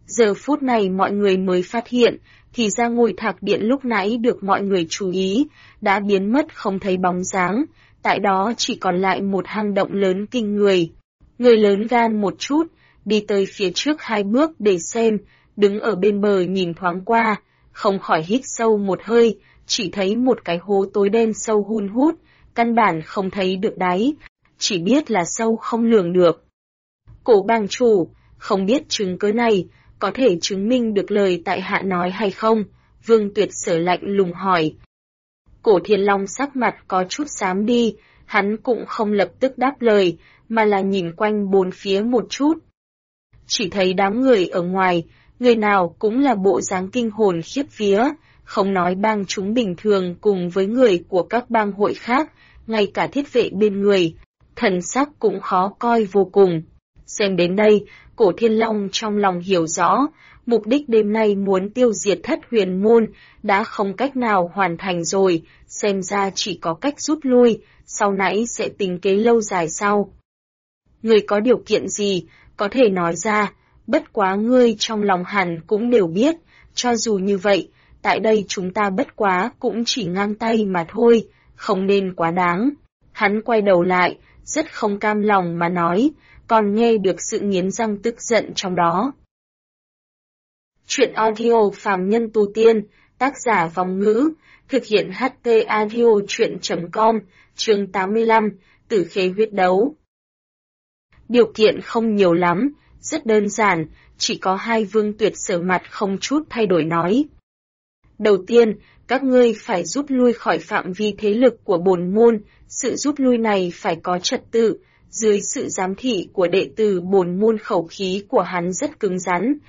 A: Giờ phút này mọi người mới phát hiện, thì ra ngôi thạc điện lúc nãy được mọi người chú ý, đã biến mất không thấy bóng dáng, tại đó chỉ còn lại một hang động lớn kinh người. Người lớn gan một chút, đi tới phía trước 2 bước để xem, đứng ở bên bờ nhìn thoáng qua, không khỏi hít sâu một hơi, chỉ thấy một cái hố tối đen sâu hun hút, căn bản không thấy được đáy, chỉ biết là sâu không lường được. Cổ bang chủ, không biết chứng cứ này, có thể chứng minh được lời tại hạ nói hay không? Vương Tuyệt Sở lạnh lùng hỏi. Cổ Thiên Long sắc mặt có chút xám đi, hắn cũng không lập tức đáp lời, mà là nhìn quanh bốn phía một chút. Chỉ thấy đám người ở ngoài, người nào cũng là bộ dáng kinh hồn khiếp vía, không nói bang chúng bình thường cùng với người của các bang hội khác, ngay cả thiết vệ bên người, thần sắc cũng khó coi vô cùng. Xem đến đây, Cổ Thiên Long trong lòng hiểu rõ, mục đích đêm nay muốn tiêu diệt Thất Huyền Môn đã không cách nào hoàn thành rồi, xem ra chỉ có cách rút lui, sau nãy sẽ tính kế lâu dài sau. Ngươi có điều kiện gì, có thể nói ra, bất quá ngươi trong lòng hẳn cũng đều biết, cho dù như vậy, tại đây chúng ta bất quá cũng chỉ ngang tay mà thôi, không nên quá đáng. Hắn quay đầu lại, rất không cam lòng mà nói, còn nghe được sự nghiến răng tức giận trong đó. Chuyện audio phàm nhân tu tiên, tác giả Vong Ngữ, thực hiện HT audio chuyện.com, chương 85, Tử Khế huyết đấu. Điều kiện không nhiều lắm, rất đơn giản, chỉ có 2. Vương Tuyệt Sở mặt không chút thay đổi nói. Đầu tiên, các ngươi phải rút lui khỏi phạm vi thế lực của bổn môn, sự rút lui này phải có trật tự, dưới sự giám thị của đệ tử bổn môn khẩu khí của hắn rất cứng rắn.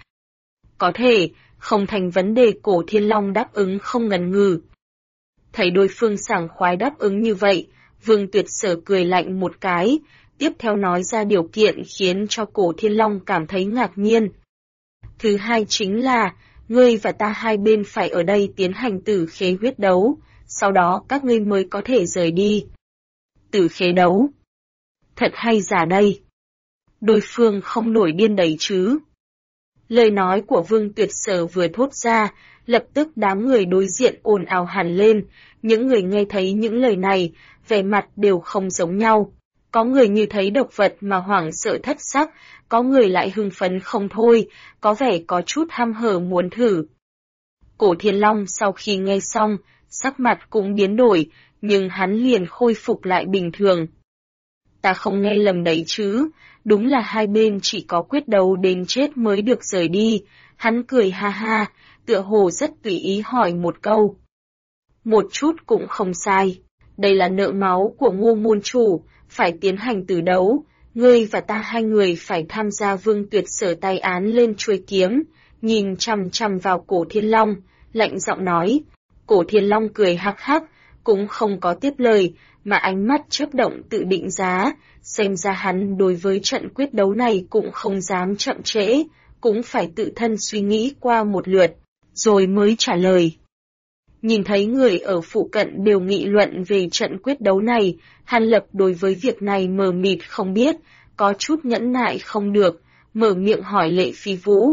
A: Có thể, không thành vấn đề. Cổ Thiên Long đáp ứng không ngần ngừ. Thấy đối phương sảng khoái đáp ứng như vậy, Vương Tuyệt Sở cười lạnh một cái, tiếp theo nói ra điều kiện khiến cho Cổ Thiên Long cảm thấy ngạc nhiên. Thứ hai chính là, ngươi và ta hai bên phải ở đây tiến hành tử khế huyết đấu, sau đó các ngươi mới có thể rời đi. Tử khế đấu? Thật hay giả đây? Đối phương không nổi điên đấy chứ? Lời nói của Vương Tuyệt Sở vừa thốt ra, lập tức đám người đối diện ồn ào hẳn lên, những người nghe thấy những lời này, vẻ mặt đều không giống nhau. Có người như thấy độc vật mà hoảng sợ thất sắc, có người lại hưng phấn không thôi, có vẻ có chút ham hở muốn thử. Cổ Thiên Long sau khi nghe xong, sắc mặt cũng biến đổi, nhưng hắn liền khôi phục lại bình thường. Ta không nghe lầm đấy chứ, đúng là hai bên chỉ có quyết đấu đến chết mới được rời đi. Hắn cười ha ha, tựa hồ rất tùy ý hỏi một câu. Một chút cũng không sai, đây là nợ máu của Ngô môn chủ, phải tiến hành tử đấu, ngươi và ta hai người phải tham gia. Vương Tuyệt Sở tay án lên chuôi kiếm, nhìn chằm chằm vào Cổ Thiên Long, lạnh giọng nói. Cổ Thiên Long cười hắc hắc, cũng không có tiếp lời, mà ánh mắt chớp động tự định giá, xem ra hắn đối với trận quyết đấu này cũng không dám chậm trễ, cũng phải tự thân suy nghĩ qua một lượt, rồi mới trả lời. Nhìn thấy người ở phụ cận đều nghị luận về trận quyết đấu này, Hàn Lập đối với việc này mờ mịt không biết, có chút nhẫn nại không được, mở miệng hỏi Lệ Phi Vũ.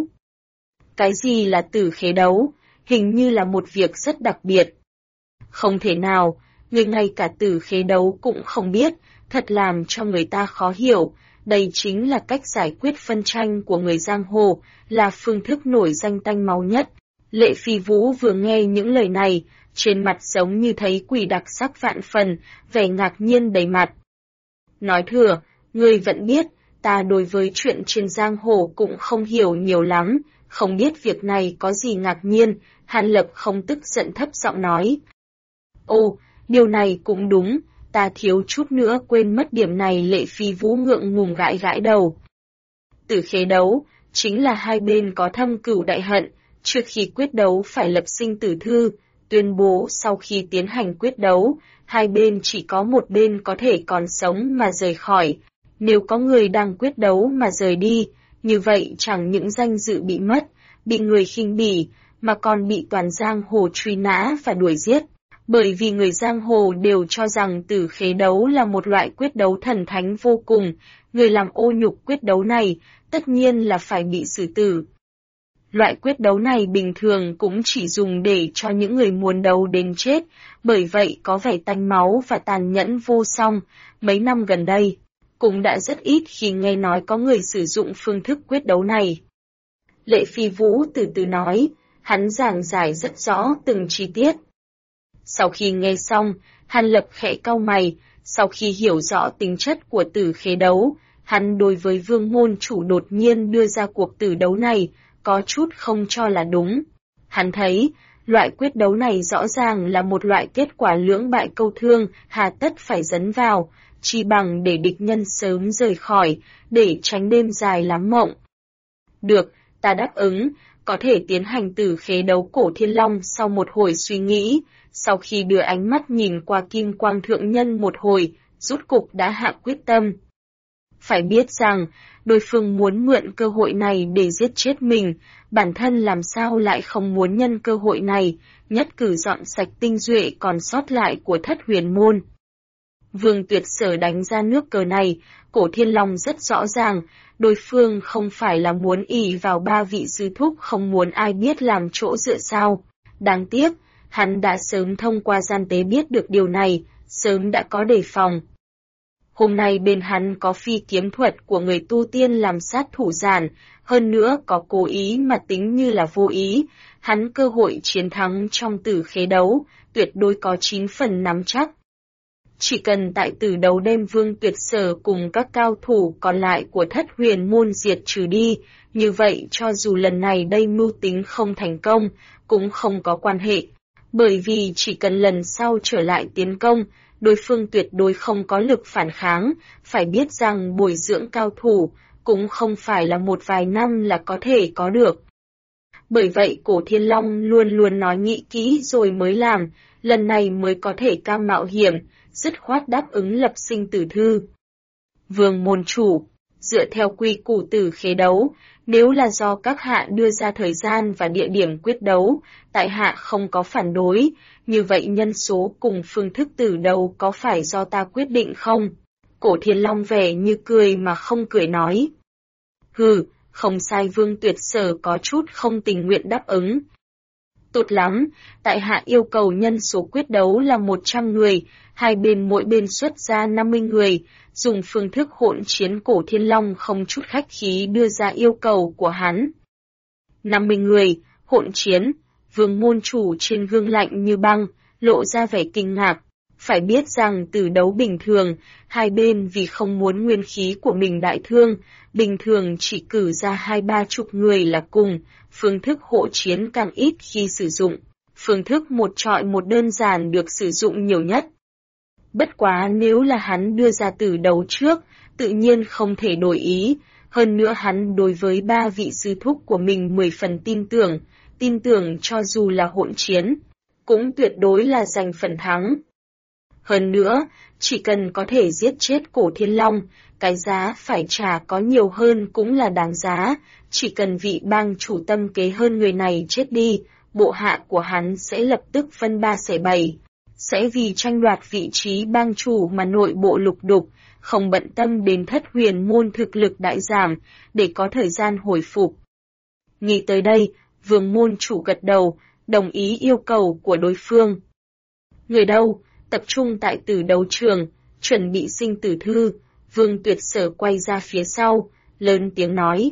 A: Cái gì là tử khế đấu? Hình như là một việc rất đặc biệt. Không thể nào, người ngay cả tử khế đấu cũng không biết, thật làm cho người ta khó hiểu. Đây chính là cách giải quyết phân tranh của người giang hồ, là phương thức nổi danh tanh máu nhất. Lệ Phi Vũ vừa nghe những lời này, trên mặt giống như thấy quỷ đặc sắc vạn phần, vẻ ngạc nhiên đầy mặt. Nói thừa, ngươi vẫn biết, ta đối với chuyện trên giang hồ cũng không hiểu nhiều lắm, không biết việc này có gì ngạc nhiên. Hàn Lập không tức giận thấp giọng nói. Ồ, điều này cũng đúng, ta thiếu chút nữa quên mất điểm này. Lệ Phi Vũ ngượng ngùng gãi gãi đầu. Tử khế đấu, chính là hai bên có thâm cửu đại hận, trước khi quyết đấu phải lập sinh tử thư, tuyên bố sau khi tiến hành quyết đấu, hai bên chỉ có một bên có thể còn sống mà rời khỏi. Nếu có người đang quyết đấu mà rời đi, như vậy chẳng những danh dự bị mất, bị người khinh bỉ, mà còn bị toàn giang hồ truy nã và đuổi giết. Bởi vì người giang hồ đều cho rằng tử khế đấu là một loại quyết đấu thần thánh vô cùng, người làm ô nhục quyết đấu này, tất nhiên là phải bị xử tử. Loại quyết đấu này bình thường cũng chỉ dùng để cho những người muốn đấu đến chết, bởi vậy có vẻ tanh máu và tàn nhẫn vô song. Mấy năm gần đây, cũng đã rất ít khi nghe nói có người sử dụng phương thức quyết đấu này. Lệ Phi Vũ từ từ nói, hắn giảng giải rất rõ từng chi tiết. Sau khi nghe xong, Hàn Lập khẽ cau mày, sau khi hiểu rõ tính chất của tử khế đấu, hắn đối với Vương môn chủ đột nhiên đưa ra cuộc tử đấu này, có chút không cho là đúng. Hắn thấy, loại quyết đấu này rõ ràng là một loại kết quả lưỡng bại câu thương, hà tất phải dấn vào, chỉ bằng để địch nhân sớm rời khỏi, để tránh đêm dài lắm mộng. Được, ta đáp ứng, có thể tiến hành tử khế đấu cổ thiên long sau một hồi suy nghĩ, sau khi đưa ánh mắt nhìn qua Kim Quang Thượng Nhân một hồi, rốt cục đã hạ quyết tâm. Phải biết rằng, đối phương muốn mượn cơ hội này để giết chết mình, bản thân làm sao lại không muốn nhân cơ hội này, nhất cử dọn sạch tinh duệ còn sót lại của Thất Huyền Môn. Vương Tuyệt Sở đánh ra nước cờ này, cổ thiên long rất rõ ràng, đối phương không phải là muốn ỷ vào ba vị sư thúc không muốn ai biết làm chỗ dựa sao. Đáng tiếc, hắn đã sớm thông qua gian tế biết được điều này, sớm đã có đề phòng. Hôm nay bên hắn có phi kiếm thuật của người tu tiên làm sát thủ giản, hơn nữa có cố ý mà tính như là vô ý, hắn cơ hội chiến thắng trong tử khế đấu, tuyệt đối có 9 phần nắm chắc. Chỉ cần tại tử đấu đem Vương Tuyệt Sở cùng các cao thủ còn lại của Thất Huyền Môn diệt trừ đi, như vậy cho dù lần này đây mưu tính không thành công, cũng không có quan hệ, bởi vì chỉ cần lần sau trở lại tiến công, đối phương tuyệt đối không có lực phản kháng, phải biết rằng bồi dưỡng cao thủ cũng không phải là một vài năm là có thể có được. Bởi vậy cổ thiên long luôn luôn nói nghĩ kỹ rồi mới làm, lần này mới có thể cam mạo hiểm, dứt khoát đáp ứng lập sinh tử thư. Vương môn chủ, dựa theo quy củ tử khế đấu, nếu là do các hạ đưa ra thời gian và địa điểm quyết đấu, tại hạ không có phản đối, như vậy nhân số cùng phương thức tử đấu có phải do ta quyết định không? Cổ thiên long vẻ như cười mà không cười nói. Hừ, không sai. Vương Tuyệt Sở có chút không tình nguyện đáp ứng. Tốt lắm, tại hạ yêu cầu nhân số quyết đấu là 100 người, hai bên mỗi bên xuất ra 50 người, dùng phương thức hỗn chiến. Cổ thiên long không chút khách khí đưa ra yêu cầu của hắn. 50 người, hỗn chiến, Vương môn chủ trên gương lạnh như băng, lộ ra vẻ kinh ngạc. Phải biết rằng từ đấu bình thường, hai bên vì không muốn nguyên khí của mình đại thương, bình thường chỉ cử ra 2-30 người là cùng, phương thức hỗn chiến càng ít khi sử dụng, phương thức một chọi một đơn giản được sử dụng nhiều nhất. Bất quá nếu là hắn đưa ra từ đấu trước, tự nhiên không thể đổi ý, hơn nữa hắn đối với ba vị sư thúc của mình 10 phần tin tưởng cho dù là hỗn chiến, cũng tuyệt đối là giành phần thắng. Hơn nữa, chỉ cần có thể giết chết cổ thiên long, cái giá phải trả có nhiều hơn cũng là đáng giá, chỉ cần vị bang chủ tâm kế hơn người này chết đi, bộ hạ của hắn sẽ lập tức phân 3 xẻ 7, sẽ vì tranh đoạt vị trí bang chủ mà nội bộ lục đục, không bận tâm đến Thất Huyền Môn thực lực đại giảm, để có thời gian hồi phục. Nghĩ tới đây, Vương môn chủ gật đầu, đồng ý yêu cầu của đối phương. Người đâu? Tập trung tại tử đấu trường, chuẩn bị sinh tử thư. Vương Tuyệt Sở quay ra phía sau, lớn tiếng nói.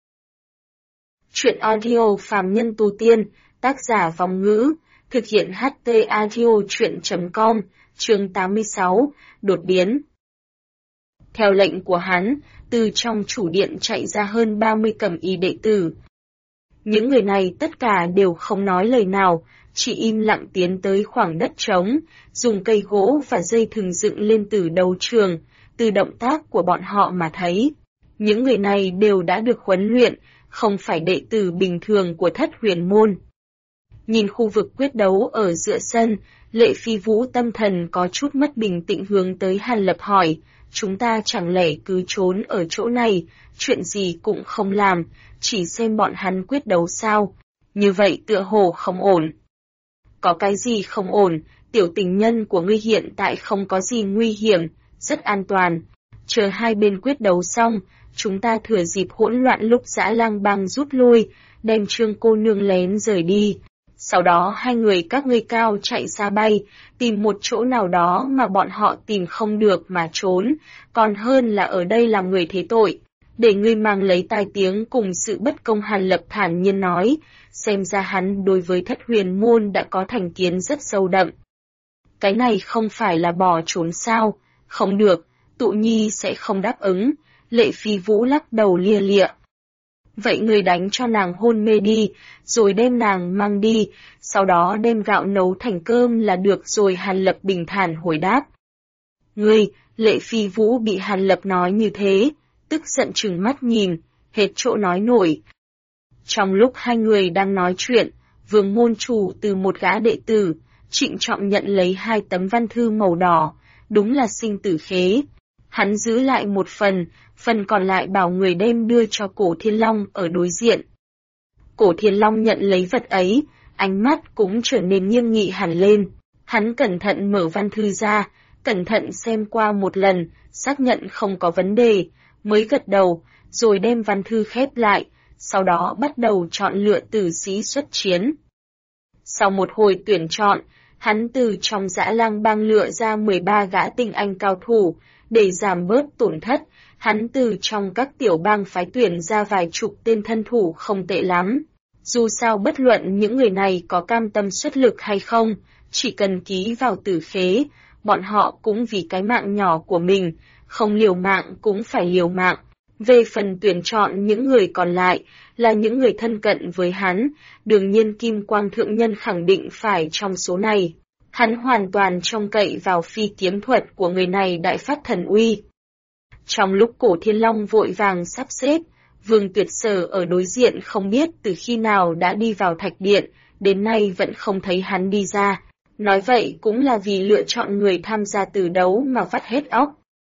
A: Chuyện audio phàm nhân tu tiên, tác giả Vong Ngữ, thực hiện HT audio chuyện.com, chương 86, đột biến. Theo lệnh của hắn, từ trong chủ điện chạy ra hơn 30 cẩm y đệ tử. Những người này tất cả đều không nói lời nào, chỉ im lặng tiến tới khoảng đất trống, dùng cây gỗ và dây thừng dựng lên từ đấu trường, từ động tác của bọn họ mà thấy. Những người này đều đã được huấn luyện, không phải đệ tử bình thường của Thất Huyền Môn. Nhìn khu vực quyết đấu ở giữa sân, Lệ Phi Vũ tâm thần có chút mất bình tĩnh hướng tới Hàn Lập hỏi, chúng ta chẳng lẽ cứ trốn ở chỗ này, chuyện gì cũng không làm, chỉ xem bọn hắn quyết đấu sao? Như vậy tựa hồ không ổn. Có cái gì không ổn, tiểu tình nhân của ngươi hiện tại không có gì nguy hiểm, rất an toàn. Chờ hai bên quyết đấu xong, chúng ta thừa dịp hỗn loạn lúc Dã Lang Bang rút lui, đem Trương cô nương lén rời đi. Sau đó hai người các ngươi cao chạy xa bay, tìm một chỗ nào đó mà bọn họ tìm không được mà trốn, còn hơn là ở đây làm người thế tội. Để ngươi mang lấy tai tiếng cùng sự bất công. Hàn Lập thản nhiên nói, xem ra hắn đối với Thất Huyền Môn đã có thành kiến rất sâu đậm. Cái này không phải là bỏ trốn sao? Không được, Tụ Nhi sẽ không đáp ứng. Lệ Phi Vũ lắc đầu lia lịa. Vậy người đánh cho nàng hôn mê đi, rồi đem nàng mang đi, sau đó đem gạo nấu thành cơm là được rồi. Hàn Lập bình thản hồi đáp. Ngươi, Lệ Phi Vũ bị Hàn Lập nói như thế, tức giận trừng mắt nhìn, hết chỗ nói nổi. Trong lúc hai người đang nói chuyện, Vương môn chủ từ một gã đệ tử, trịnh trọng nhận lấy 2 tấm văn thư màu đỏ, đúng là sinh tử khế. Hắn giữ lại một phần còn lại bảo người đem đưa cho Cổ Thiên Long ở đối diện. Cổ Thiên Long nhận lấy vật ấy, ánh mắt cũng trở nên nghiêm nghị hẳn lên. Hắn cẩn thận mở văn thư ra, cẩn thận xem qua một lần, xác nhận không có vấn đề, mới gật đầu, rồi đem văn thư khép lại, sau đó bắt đầu chọn lựa tử sĩ xuất chiến. Sau một hồi tuyển chọn, hắn từ trong Dã Lang Bang lựa ra 13 gã tinh anh cao thủ, để giảm bớt tổn thất, hắn từ trong các tiểu bang phái tuyển ra vài chục tên thân thủ không tệ lắm. Dù sao bất luận những người này có cam tâm xuất lực hay không, chỉ cần ký vào tử khế, bọn họ cũng vì cái mạng nhỏ của mình, không liều mạng cũng phải liều mạng. Về phần tuyển chọn những người còn lại, là những người thân cận với hắn, đương nhiên Kim Quang Thượng Nhân khẳng định phải trong số này. Hắn hoàn toàn trông cậy vào phi kiếm thuật của người này đại phát thần uy. Trong lúc Cổ Thiên Long vội vàng sắp xếp, Vương Tuyệt Sở ở đối diện không biết từ khi nào đã đi vào thạch điện, đến nay vẫn không thấy hắn đi ra. Nói vậy cũng là vì lựa chọn người tham gia tử đấu mà vắt hết óc.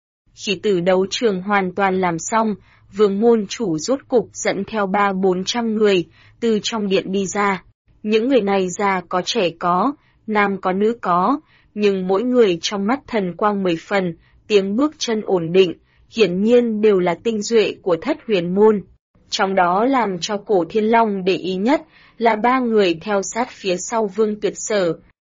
A: Khi tử đấu trường hoàn toàn làm xong, Vương môn chủ rốt cục dẫn theo 300-400 người từ trong điện đi ra. Những người này già có trẻ có, nam có nữ có, nhưng mỗi người trong mắt thần quang 10 phần, tiếng bước chân ổn định, hiển nhiên đều là tinh duệ của Thất Huyền Môn. Trong đó làm cho Cổ Thiên Long để ý nhất là 3 người theo sát phía sau Vương Tuyệt Sở.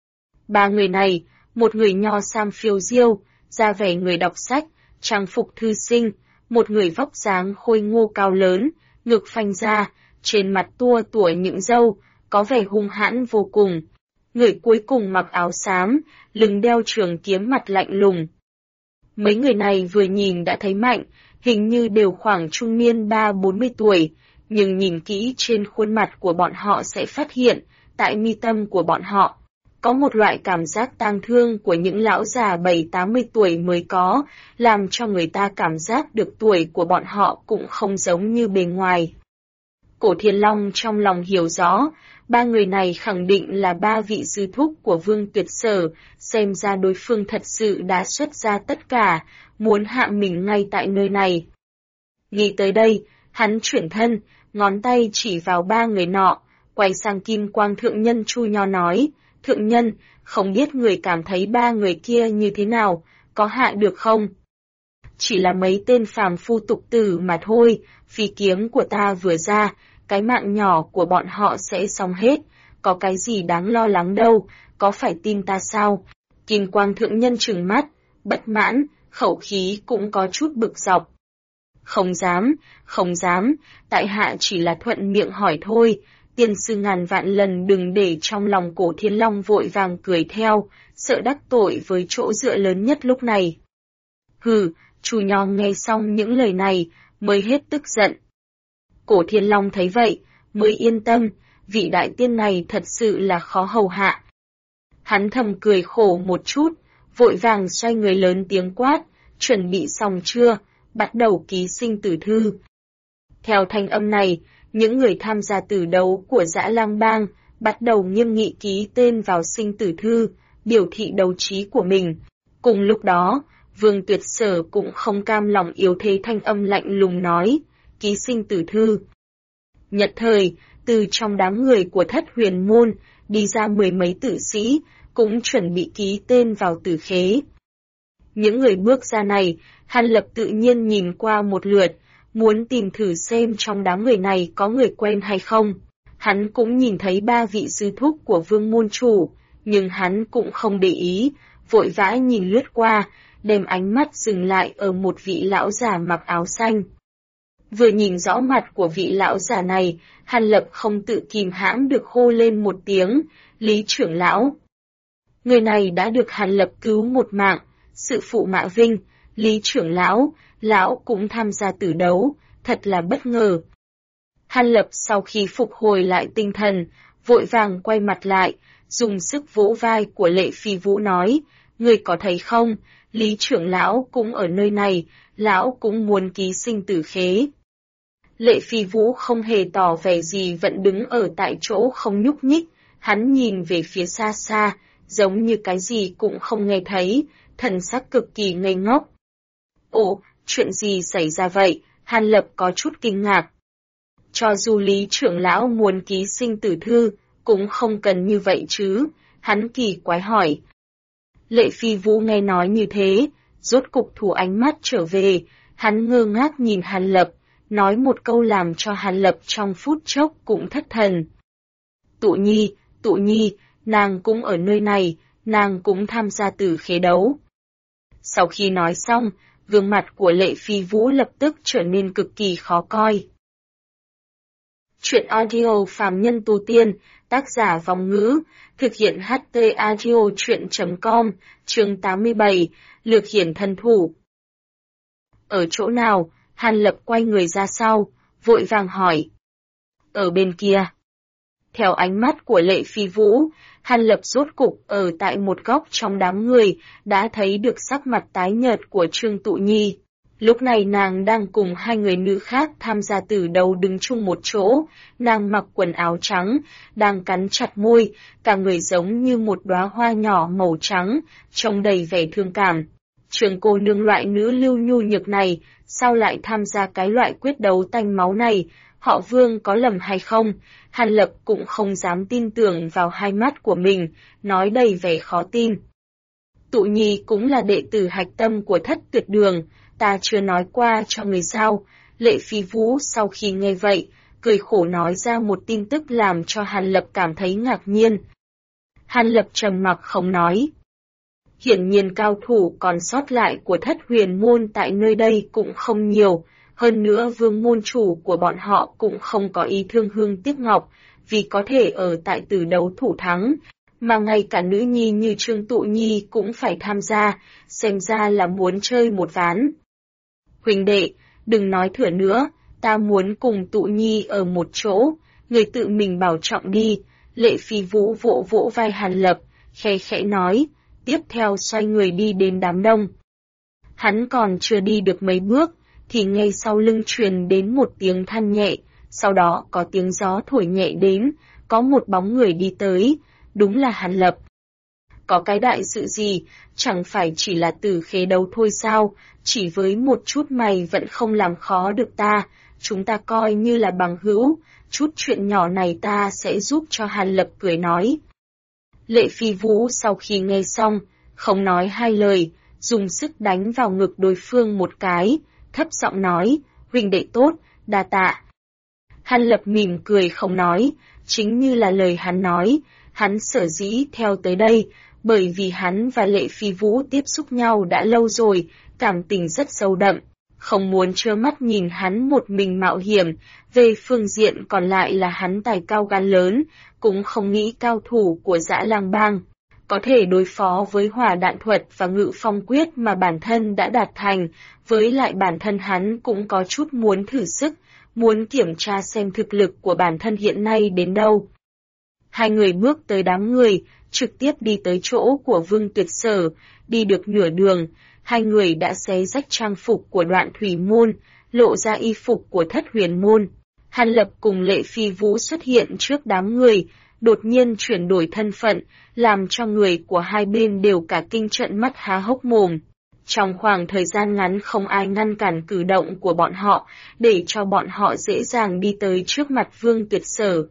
A: 3 người này, một người nho sam phiêu diêu, ra vẻ người đọc sách, trang phục thư sinh, một người vóc dáng khôi ngô cao lớn, ngực phanh ra, trên mặt tua tủa những râu, có vẻ hung hãn vô cùng. Người cuối cùng mặc áo xám, lưng đeo trường kiếm, mặt lạnh lùng. Mấy người này vừa nhìn đã thấy mạnh, hình như đều khoảng trung niên 30-40 tuổi, nhưng nhìn kỹ trên khuôn mặt của bọn họ sẽ phát hiện, tại mi tâm của bọn họ, có một loại cảm giác tang thương của những lão già 70-80 tuổi mới có, làm cho người ta cảm giác được tuổi của bọn họ cũng không giống như bề ngoài. Cổ Thiên Long trong lòng hiểu rõ, 3 người này khẳng định là 3 vị sư thúc của Vương Tuyệt Sở, xem ra đối phương thật sự đã xuất ra tất cả, muốn hạ mình ngay tại nơi này. Nghĩ tới đây, hắn chuyển thân, ngón tay chỉ vào 3 người nọ, quay sang Kim Quang Thượng Nhân Chu Nho nói, Thượng Nhân, không biết người cảm thấy 3 người kia như thế nào, có hạ được không? Chỉ là mấy tên phàm phu tục tử mà thôi, phi kiếm của ta vừa ra, cái mạng nhỏ của bọn họ sẽ xong hết, có cái gì đáng lo lắng đâu, có phải tin ta sao? Kim Quang Thượng Nhân trừng mắt, bất mãn, khẩu khí cũng có chút bực dọc. Không dám, tại hạ chỉ là thuận miệng hỏi thôi, tiên sư ngàn vạn lần đừng để trong lòng. Cổ Thiên Long vội vàng cười theo, sợ đắc tội với chỗ dựa lớn nhất lúc này. Hừ, Chu Nho nghe xong những lời này, mới hết tức giận. Cổ Thiên Long thấy vậy, mới yên tâm, vị đại tiên này thật sự là khó hầu hạ. Hắn thầm cười khổ một chút, vội vàng xoay người lớn tiếng quát, chuẩn bị xong chưa, bắt đầu ký sinh tử thư. Theo thanh âm này, những người tham gia tử đấu của Dã Lang Bang bắt đầu nghiêm nghị ký tên vào sinh tử thư, biểu thị đấu trí của mình. Cùng lúc đó, Vương Tuyệt Sở cũng không cam lòng yếu thế, thanh âm lạnh lùng nói, ký sinh tử thư. Nhất thời, từ trong đám người của Thất Huyền Môn, đi ra 10 mấy tử sĩ, cũng chuẩn bị ký tên vào tử khế. Những người bước ra này, Hàn Lập tự nhiên nhìn qua một lượt, muốn tìm thử xem trong đám người này có người quen hay không. Hắn cũng nhìn thấy 3 vị sư thúc của Vương môn chủ, nhưng hắn cũng không để ý, vội vã nhìn lướt qua, đem ánh mắt dừng lại ở một vị lão già mặc áo xanh. Vừa nhìn rõ mặt của vị lão già này, Hàn Lập không tự kìm hãm được hô lên một tiếng, Lý trưởng lão. Người này đã được Hàn Lập cứu một mạng, sự phụ Mã Vinh, Lý trưởng lão cũng tham gia tử đấu, thật là bất ngờ. Hàn Lập sau khi phục hồi lại tinh thần, vội vàng quay mặt lại, dùng sức vỗ vai của Lệ Phi Vũ nói, người có thấy không, Lý trưởng lão cũng ở nơi này, lão cũng muốn ký sinh tử khế. Lệ Phi Vũ không hề tỏ vẻ gì vẫn đứng ở tại chỗ không nhúc nhích, hắn nhìn về phía xa xa, giống như cái gì cũng không nghe thấy, thần sắc cực kỳ ngây ngốc. Ồ, chuyện gì xảy ra vậy? Hàn Lập có chút kinh ngạc. Cho dù Lý trưởng lão muốn ký sinh tử thư, cũng không cần như vậy chứ, hắn kỳ quái hỏi. Lệ Phi Vũ nghe nói như thế, rốt cục thu ánh mắt trở về, hắn ngơ ngác nhìn Hàn Lập, nói một câu làm cho Hàn Lập trong phút chốc cũng thất thần. Tụ nhi, nàng cũng ở nơi này, nàng cũng tham gia tử khế đấu. Sau khi nói xong, gương mặt của Lệ Phi Vũ lập tức trở nên cực kỳ khó coi. Chuyện audio Phàm Nhân Tu Tiên, tác giả Vong Ngữ, thực hiện HT Audio Chuyện.com, chương 87, Lược Hiển Thân Thủ. Ở chỗ nào? Hàn Lập quay người ra sau, vội vàng hỏi. Ở bên kia. Theo ánh mắt của Lệ Phi Vũ, Hàn Lập rốt cục ở tại một góc trong đám người, đã thấy được sắc mặt tái nhợt của Trương Tụ Nhi. Lúc này nàng đang cùng 2 người nữ khác tham gia tử đấu đứng chung một chỗ, nàng mặc quần áo trắng, đang cắn chặt môi, cả người giống như một đóa hoa nhỏ màu trắng, trông đầy vẻ thương cảm. Trường cô nương loại nữ lưu nhu nhược này, sao lại tham gia cái loại quyết đấu tanh máu này, họ Vương có lầm hay không? Hàn Lập cũng không dám tin tưởng vào hai mắt của mình, nói đầy vẻ khó tin. Tụ Nhi cũng là đệ tử hạch tâm của Thất Tuyệt Đường, ta chưa nói qua cho người sao? Lệ Phi Vũ sau khi nghe vậy, cười khổ nói ra một tin tức làm cho Hàn Lập cảm thấy ngạc nhiên. Hàn Lập trầm mặc không nói. Hiển nhiên cao thủ còn sót lại của Thất Huyền môn tại nơi đây cũng không nhiều, hơn nữa Vương môn chủ của bọn họ cũng không có ý thương hương tiếc ngọc, vì có thể ở tại tử đấu thủ thắng, mà ngay cả nữ nhi như Trương Tụ Nhi cũng phải tham gia, xem ra là muốn chơi một ván. Huỳnh đệ, đừng nói thừa nữa, ta muốn cùng Tụ Nhi ở một chỗ, người tự mình bảo trọng đi. Lệ Phi Vũ vỗ vỗ vai Hàn Lập, khẽ khẽ nói, tiếp theo xoay người đi đến đám đông. Hắn còn chưa đi được mấy bước, thì ngay sau lưng truyền đến một tiếng than nhẹ, sau đó có tiếng gió thổi nhẹ đến, có một bóng người đi tới, đúng là Hàn Lập. Có cái đại sự gì, chẳng phải chỉ là tử khế đấu thôi sao, chỉ với một chút mày vẫn không làm khó được ta, chúng ta coi như là bằng hữu, chút chuyện nhỏ này ta sẽ giúp cho. Hàn Lập cười nói. Lệ Phi Vũ sau khi nghe xong, không nói hai lời, dùng sức đánh vào ngực đối phương một cái, thấp giọng nói, huynh đệ tốt, đa tạ. Hàn Lập mỉm cười không nói, chính như là lời hắn nói, hắn sở dĩ theo tới đây, bởi vì hắn và Lệ Phi Vũ tiếp xúc nhau đã lâu rồi, cảm tình rất sâu đậm, không muốn trơ mắt nhìn hắn một mình mạo hiểm, về phương diện còn lại là hắn tài cao gan lớn, cũng không nghĩ cao thủ của Dã Lang Bang có thể đối phó với hỏa đạn thuật và ngự phong quyết mà bản thân đã đạt thành, với lại bản thân hắn cũng có chút muốn thử sức, muốn kiểm tra xem thực lực của bản thân hiện nay đến đâu. Hai người bước tới đám người, trực tiếp đi tới chỗ của Vương Tuyệt Sở, đi được nửa đường, hai người đã xé rách trang phục của Đoạn Thủy môn, lộ ra y phục của Thất Huyền môn. Hàn Lập cùng Lệ Phi Vũ xuất hiện trước đám người, đột nhiên chuyển đổi thân phận, làm cho người của hai bên đều cả kinh trợn mắt há hốc mồm. Trong khoảng thời gian ngắn không ai ngăn cản cử động của bọn họ, để cho bọn họ dễ dàng đi tới trước mặt Vương Tuyệt Sở.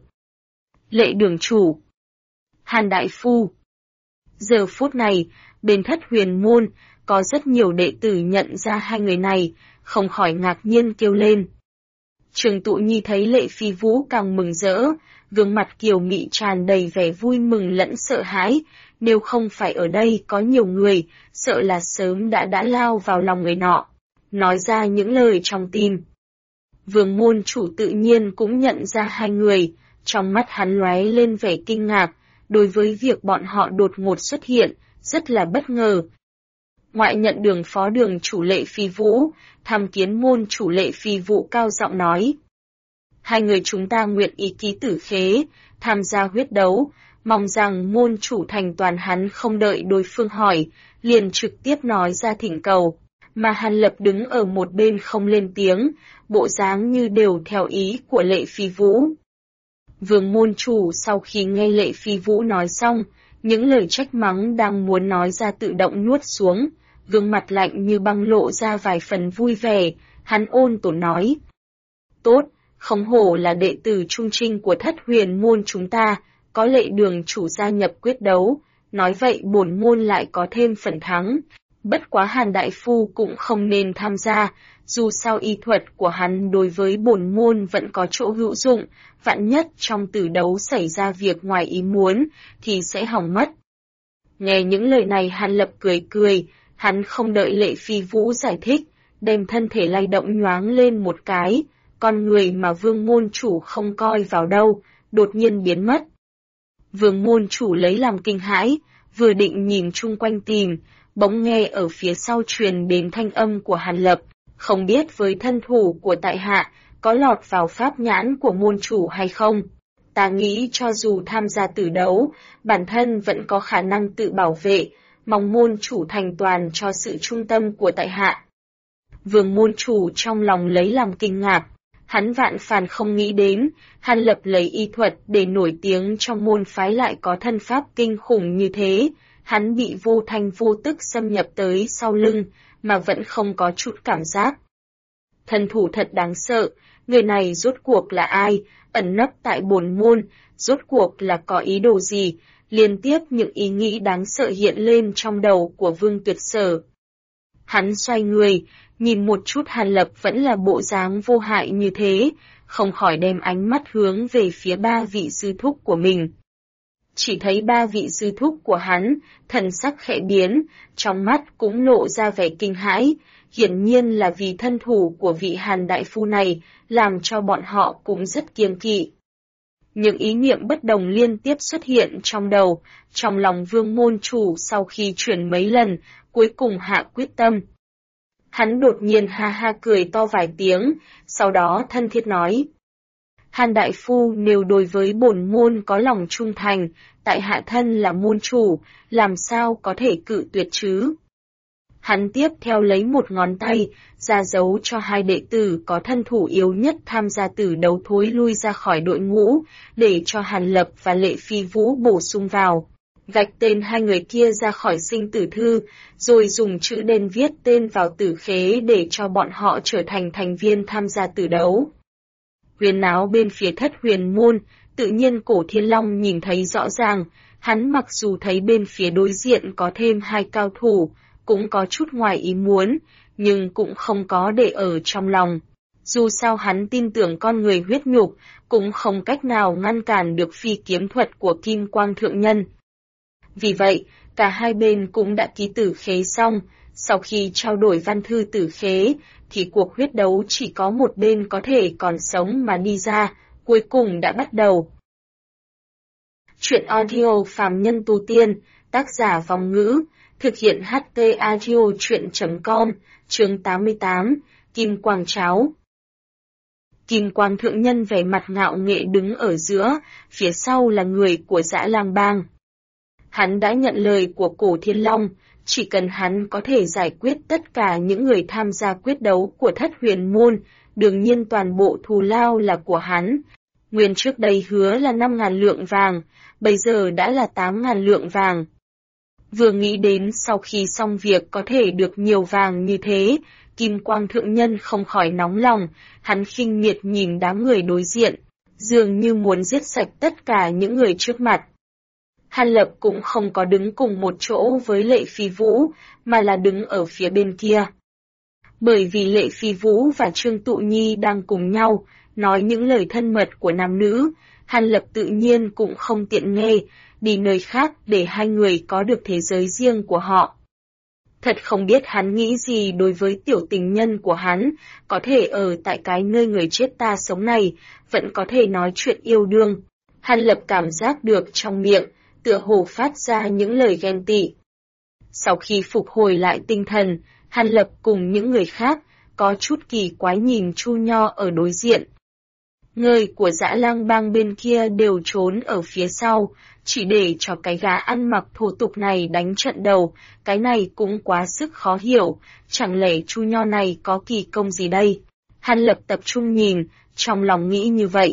A: Lệ đường chủ, Hàn đại phu. Giờ phút này, bên Thất Huyền môn, có rất nhiều đệ tử nhận ra hai người này, không khỏi ngạc nhiên kêu lên. Trường Tụ Nhi thấy Lệ Phi Vũ càng mừng rỡ, gương mặt kiều mị tràn đầy vẻ vui mừng lẫn sợ hãi, nếu không phải ở đây có nhiều người, sợ là sớm đã lao vào lòng người nọ, nói ra những lời trong tim. Vương môn chủ tự nhiên cũng nhận ra hai người, trong mắt hắn lóe lên vẻ kinh ngạc, đối với việc bọn họ đột ngột xuất hiện, rất là bất ngờ. Ngoại nhận đường phó đường chủ Lệ Phi Vũ, tham kiến môn chủ Lệ Phi Vũ cao giọng nói. Hai người chúng ta nguyện ý ký tử khế, tham gia huyết đấu, mong rằng môn chủ thành toàn. Hắn không đợi đối phương hỏi, liền trực tiếp nói ra thỉnh cầu, mà Hàn Lập đứng ở một bên không lên tiếng, bộ dáng như đều theo ý của Lệ Phi Vũ. Vương môn chủ sau khi nghe Lệ Phi Vũ nói xong, những lời trách mắng đang muốn nói ra tự động nuốt xuống, gương mặt lạnh như băng lộ ra vài phần vui vẻ, hắn ôn tồn nói. Tốt, không hổ là đệ tử trung trinh của Thất Huyền môn chúng ta, có Lệ đường chủ gia nhập quyết đấu, nói vậy bổn môn lại có thêm phần thắng. Bất quá Hàn đại phu cũng không nên tham gia, dù sao y thuật của hắn đối với bổn môn vẫn có chỗ hữu dụng, vạn nhất trong tử đấu xảy ra việc ngoài ý muốn, thì sẽ hỏng mất. Nghe những lời này Hàn Lập cười cười, hắn không đợi Lệ Phi Vũ giải thích, đem thân thể lay động nhoáng lên một cái, con người mà vương môn chủ không coi vào đâu, đột nhiên biến mất. Vương môn chủ lấy làm kinh hãi, vừa định nhìn chung quanh tìm, bỗng nghe ở phía sau truyền đến thanh âm của Hàn Lập, không biết với thân thủ của tại hạ, có lọt vào pháp nhãn của môn chủ hay không. Ta nghĩ cho dù tham gia tử đấu, bản thân vẫn có khả năng tự bảo vệ, mong môn chủ thành toàn cho sự trung tâm của tại hạ. Vương môn chủ trong lòng lấy làm kinh ngạc, hắn vạn phàn không nghĩ đến, Hàn Lập lấy y thuật để nổi tiếng trong môn phái lại có thân pháp kinh khủng như thế, hắn bị vô thanh vô tức xâm nhập tới sau lưng, mà vẫn không có chút cảm giác. Thân thủ thật đáng sợ, người này rốt cuộc là ai, ẩn nấp tại bổn môn, rốt cuộc là có ý đồ gì, liên tiếp những ý nghĩ đáng sợ hiện lên trong đầu của Vương Tuyệt Sở. Hắn xoay người, nhìn một chút Hàn Lập vẫn là bộ dáng vô hại như thế, không khỏi đem ánh mắt hướng về phía ba vị sư thúc của mình. Chỉ thấy ba vị sư thúc của hắn, thần sắc khẽ biến, trong mắt cũng lộ ra vẻ kinh hãi, hiển nhiên là vì thân thủ của vị Hàn đại phu này, làm cho bọn họ cũng rất kiêng kỵ. Những ý niệm bất đồng liên tiếp xuất hiện trong đầu, trong lòng vương môn chủ sau khi chuyển mấy lần, cuối cùng hạ quyết tâm. Hắn đột nhiên ha ha cười to vài tiếng, sau đó thân thiết nói. Hàn đại phu nếu đối với bổn môn có lòng trung thành, tại hạ thân là môn chủ, làm sao có thể cự tuyệt chứ? Hắn tiếp theo lấy một ngón tay, ra dấu cho hai đệ tử có thân thủ yếu nhất tham gia tử đấu thối lui ra khỏi đội ngũ, để cho Hàn Lập và Lệ Phi Vũ bổ sung vào. Gạch tên hai người kia ra khỏi sinh tử thư, rồi dùng chữ đen viết tên vào tử khế để cho bọn họ trở thành thành viên tham gia tử đấu. Huyên náo bên phía Thất Huyền môn, tự nhiên Cổ Thiên Long nhìn thấy rõ ràng, hắn mặc dù thấy bên phía đối diện có thêm hai cao thủ, cũng có chút ngoài ý muốn, nhưng cũng không có để ở trong lòng. Dù sao hắn tin tưởng con người huyết nhục, cũng không cách nào ngăn cản được phi kiếm thuật của Kim Quang Thượng Nhân. Vì vậy, cả hai bên cũng đã ký tử khế xong, sau khi trao đổi văn thư tử khế, thì cuộc huyết đấu chỉ có một bên có thể còn sống mà đi ra, cuối cùng đã bắt đầu. Chuyện audio Phàm Nhân Tu Tiên, tác giả Vong Ngữ, thực hiện HT Audio Chuyện.com, chương 88, Kim Quang Cháo. Kim Quang Thượng Nhân vẻ mặt ngạo nghệ đứng ở giữa, phía sau là người của Dã Lang Bang. Hắn đã nhận lời của Cổ Thiên Long, chỉ cần hắn có thể giải quyết tất cả những người tham gia quyết đấu của Thất Huyền môn, đương nhiên toàn bộ thù lao là của hắn. Nguyên trước đây hứa là 5.000 lượng vàng, bây giờ đã là 8.000 lượng vàng. Vừa nghĩ đến sau khi xong việc có thể được nhiều vàng như thế, Kim Quang Thượng Nhân không khỏi nóng lòng, hắn khinh miệt nhìn đám người đối diện, dường như muốn giết sạch tất cả những người trước mặt. Hàn Lập cũng không có đứng cùng một chỗ với Lệ Phi Vũ, mà là đứng ở phía bên kia. Bởi vì Lệ Phi Vũ và Trương Tụ Nhi đang cùng nhau, nói những lời thân mật của nam nữ, Hàn Lập tự nhiên cũng không tiện nghe, đi nơi khác để hai người có được thế giới riêng của họ. Thật không biết hắn nghĩ gì đối với tiểu tình nhân của hắn, có thể ở tại cái nơi người chết ta sống này, vẫn có thể nói chuyện yêu đương. Hàn Lập cảm giác được trong miệng, tựa hồ phát ra những lời ghen tị. Sau khi phục hồi lại tinh thần, Hàn Lập cùng những người khác, có chút kỳ quái nhìn Chu Nho ở đối diện. Người của Dã Lang Bang bên kia đều trốn ở phía sau, chỉ để cho cái gã ăn mặc thô tục này đánh trận đầu, cái này cũng quá sức khó hiểu, chẳng lẽ Chu Nho này có kỳ công gì đây? Hàn Lập tập trung nhìn, trong lòng nghĩ như vậy.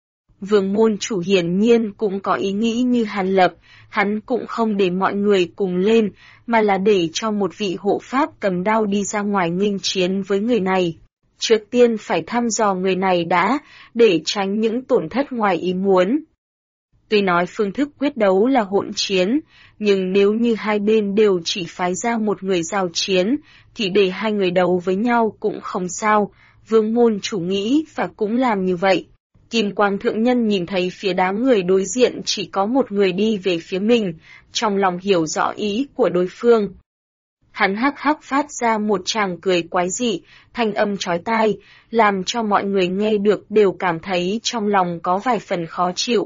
A: Vương môn chủ hiển nhiên cũng có ý nghĩ như Hàn Lập, hắn cũng không để mọi người cùng lên, mà là để cho một vị hộ pháp cầm đao đi ra ngoài nghênh chiến với người này. Trước tiên phải thăm dò người này đã, để tránh những tổn thất ngoài ý muốn. Tuy nói phương thức quyết đấu là hỗn chiến, nhưng nếu như hai bên đều chỉ phái ra một người giao chiến, thì để hai người đấu với nhau cũng không sao, vương môn chủ nghĩ và cũng làm như vậy. Kim Quang Thượng Nhân nhìn thấy phía đám người đối diện chỉ có một người đi về phía mình, trong lòng hiểu rõ ý của đối phương. Hắn hắc hắc phát ra một tràng cười quái dị, thanh âm chói tai, làm cho mọi người nghe được đều cảm thấy trong lòng có vài phần khó chịu.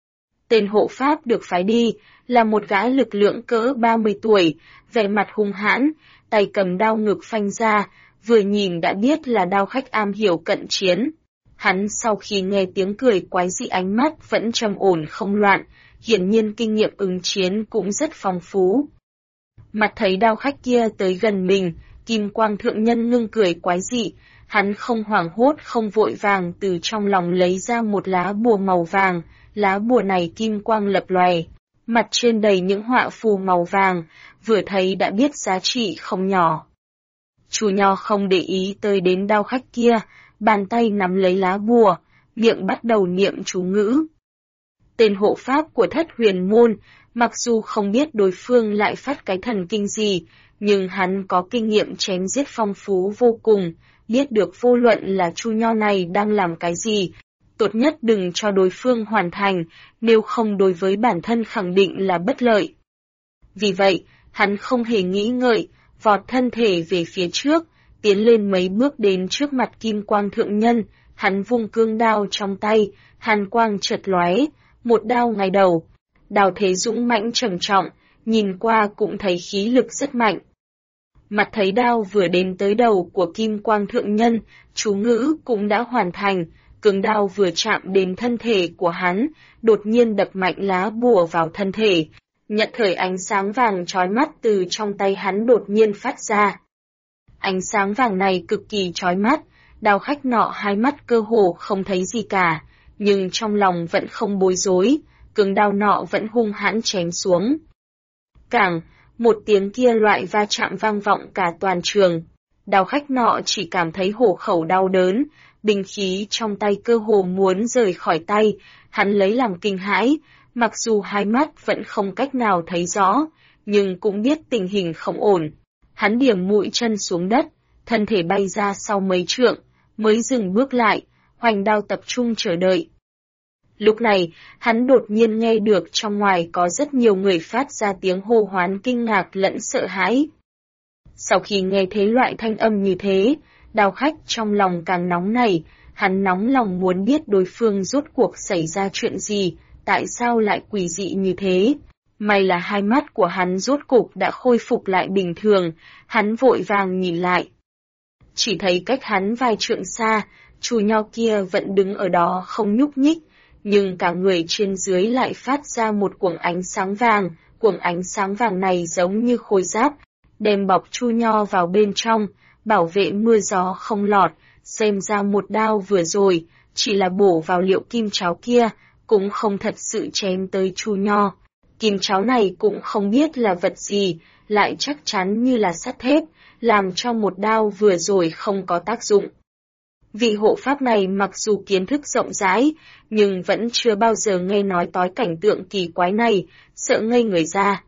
A: Tên hộ pháp được phái đi, là một gã lực lượng cỡ 30 tuổi, vẻ mặt hung hãn, tay cầm đao ngực phanh ra, vừa nhìn đã biết là đao khách am hiểu cận chiến. Hắn sau khi nghe tiếng cười quái dị ánh mắt vẫn trầm ổn không loạn, hiển nhiên kinh nghiệm ứng chiến cũng rất phong phú. Mặt thấy đao khách kia tới gần mình, Kim Quang Thượng Nhân ngưng cười quái dị, hắn không hoảng hốt không vội vàng từ trong lòng lấy ra một lá bùa màu vàng, lá bùa này kim quang lập lòe, mặt trên đầy những họa phù màu vàng, vừa thấy đã biết giá trị không nhỏ. Chu Nho không để ý tới đến đao khách kia, bàn tay nắm lấy lá bùa, miệng bắt đầu niệm chú ngữ. Tên hộ pháp của Thất Huyền Môn, mặc dù không biết đối phương lại phát cái thần kinh gì, nhưng hắn có kinh nghiệm chém giết phong phú vô cùng, biết được vô luận là Chu Nho này đang làm cái gì, tốt nhất đừng cho đối phương hoàn thành, nếu không đối với bản thân khẳng định là bất lợi. Vì vậy, hắn không hề nghĩ ngợi, vọt thân thể về phía trước, tiến lên mấy bước đến trước mặt Kim Quang Thượng Nhân, hắn vung cương đao trong tay, hàn quang chợt lóe, một đao ngay đầu. Đao thế dũng mãnh trầm trọng, nhìn qua cũng thấy khí lực rất mạnh. Mặt thấy đao vừa đến tới đầu của Kim Quang Thượng Nhân, chú ngữ cũng đã hoàn thành, cương đao vừa chạm đến thân thể của hắn, đột nhiên đập mạnh lá bùa vào thân thể, nhận thời ánh sáng vàng chói mắt từ trong tay hắn đột nhiên phát ra. Ánh sáng vàng này cực kỳ chói mắt, đao khách nọ hai mắt cơ hồ không thấy gì cả, nhưng trong lòng vẫn không bối rối, cương đao nọ vẫn hung hãn chém xuống. Càng, một tiếng kia loại va chạm vang vọng cả toàn trường, đao khách nọ chỉ cảm thấy hổ khẩu đau đớn, binh khí trong tay cơ hồ muốn rời khỏi tay, hắn lấy làm kinh hãi, mặc dù hai mắt vẫn không cách nào thấy rõ, nhưng cũng biết tình hình không ổn. Hắn điểm mũi chân xuống đất, thân thể bay ra sau mấy trượng, mới dừng bước lại, hoành đao tập trung chờ đợi. Lúc này, hắn đột nhiên nghe được trong ngoài có rất nhiều người phát ra tiếng hô hoán kinh ngạc lẫn sợ hãi. Sau khi nghe thấy loại thanh âm như thế, đao khách trong lòng càng nóng nảy, hắn nóng lòng muốn biết đối phương rốt cuộc xảy ra chuyện gì, tại sao lại quỷ dị như thế. May là hai mắt của hắn rốt cục đã khôi phục lại bình thường, hắn vội vàng nhìn lại. Chỉ thấy cách hắn vài trượng xa, Chu Nho kia vẫn đứng ở đó không nhúc nhích, nhưng cả người trên dưới lại phát ra một cuồng ánh sáng vàng, cuồng ánh sáng vàng này giống như khôi giáp, đem bọc Chu Nho vào bên trong, bảo vệ mưa gió không lọt, xem ra một đao vừa rồi, chỉ là bổ vào liệu kim cháo kia, cũng không thật sự chém tới Chu Nho. Kim cháo này cũng không biết là vật gì, lại chắc chắn như là sắt thép, làm cho một đao vừa rồi không có tác dụng. Vị hộ pháp này mặc dù kiến thức rộng rãi, nhưng vẫn chưa bao giờ nghe nói tới cảnh tượng kỳ quái này, sợ ngây người ra.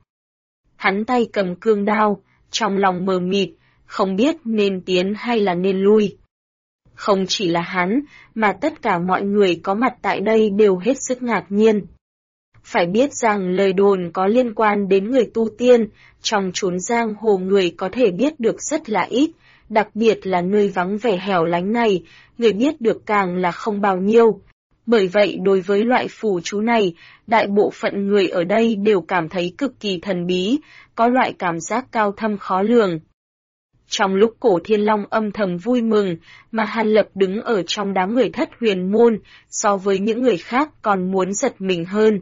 A: Hắn tay cầm cương đao, trong lòng mờ mịt, không biết nên tiến hay là nên lui. Không chỉ là hắn, mà tất cả mọi người có mặt tại đây đều hết sức ngạc nhiên. Phải biết rằng lời đồn có liên quan đến người tu tiên, trong chốn giang hồ người có thể biết được rất là ít, đặc biệt là nơi vắng vẻ hẻo lánh này, người biết được càng là không bao nhiêu. Bởi vậy đối với loại phù chú này, đại bộ phận người ở đây đều cảm thấy cực kỳ thần bí, có loại cảm giác cao thâm khó lường. Trong lúc Cổ Thiên Long âm thầm vui mừng, mà Hàn Lập đứng ở trong đám người Thất Huyền Môn, so với những người khác còn muốn giật mình hơn.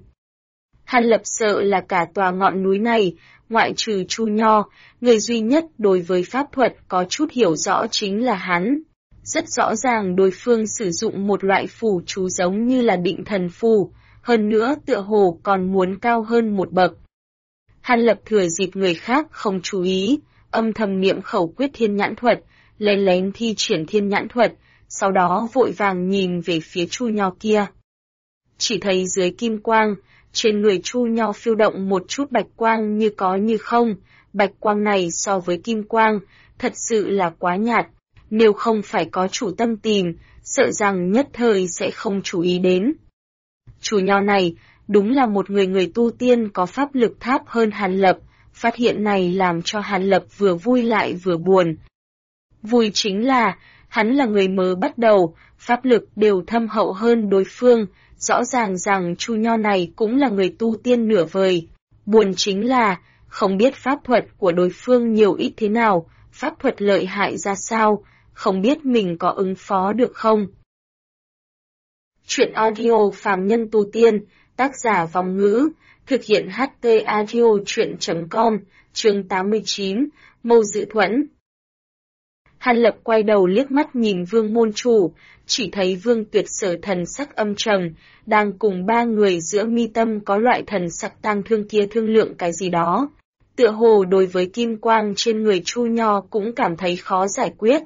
A: Hàn Lập sợ là cả tòa ngọn núi này, ngoại trừ Chu Nho, người duy nhất đối với pháp thuật có chút hiểu rõ chính là hắn. Rất rõ ràng đối phương sử dụng một loại phù chú giống như là định thần phù, hơn nữa tựa hồ còn muốn cao hơn một bậc. Hàn Lập thừa dịp người khác không chú ý, âm thầm niệm khẩu quyết thiên nhãn thuật, lén lén thi triển thiên nhãn thuật, sau đó vội vàng nhìn về phía Chu Nho kia. Chỉ thấy dưới kim quang, trên người Chu Nho phiêu động một chút bạch quang như có như không, bạch quang này so với kim quang, thật sự là quá nhạt, nếu không phải có chủ tâm tìm, sợ rằng nhất thời sẽ không chú ý đến. Chu Nho này, đúng là một người tu tiên có pháp lực tháp hơn Hàn Lập, phát hiện này làm cho Hàn Lập vừa vui lại vừa buồn. Vui chính là, hắn là người mới bắt đầu, pháp lực đều thâm hậu hơn đối phương, rõ ràng rằng Chu Nho này cũng là người tu tiên nửa vời. Buồn chính là, không biết pháp thuật của đối phương nhiều ít thế nào, pháp thuật lợi hại ra sao, không biết mình có ứng phó được không. Chuyện audio phàm nhân tu tiên, tác giả Vòng Ngữ, thực hiện HT Audio Chuyện.com, chương 89, Mâu Dự Thuẫn. Hàn Lập quay đầu liếc mắt nhìn Vương môn chủ, chỉ thấy Vương Tuyệt Sở thần sắc âm trầm, đang cùng ba người giữa mi tâm có loại thần sắc tang thương kia thương lượng cái gì đó. Tựa hồ đối với kim quang trên người Chu Nho cũng cảm thấy khó giải quyết.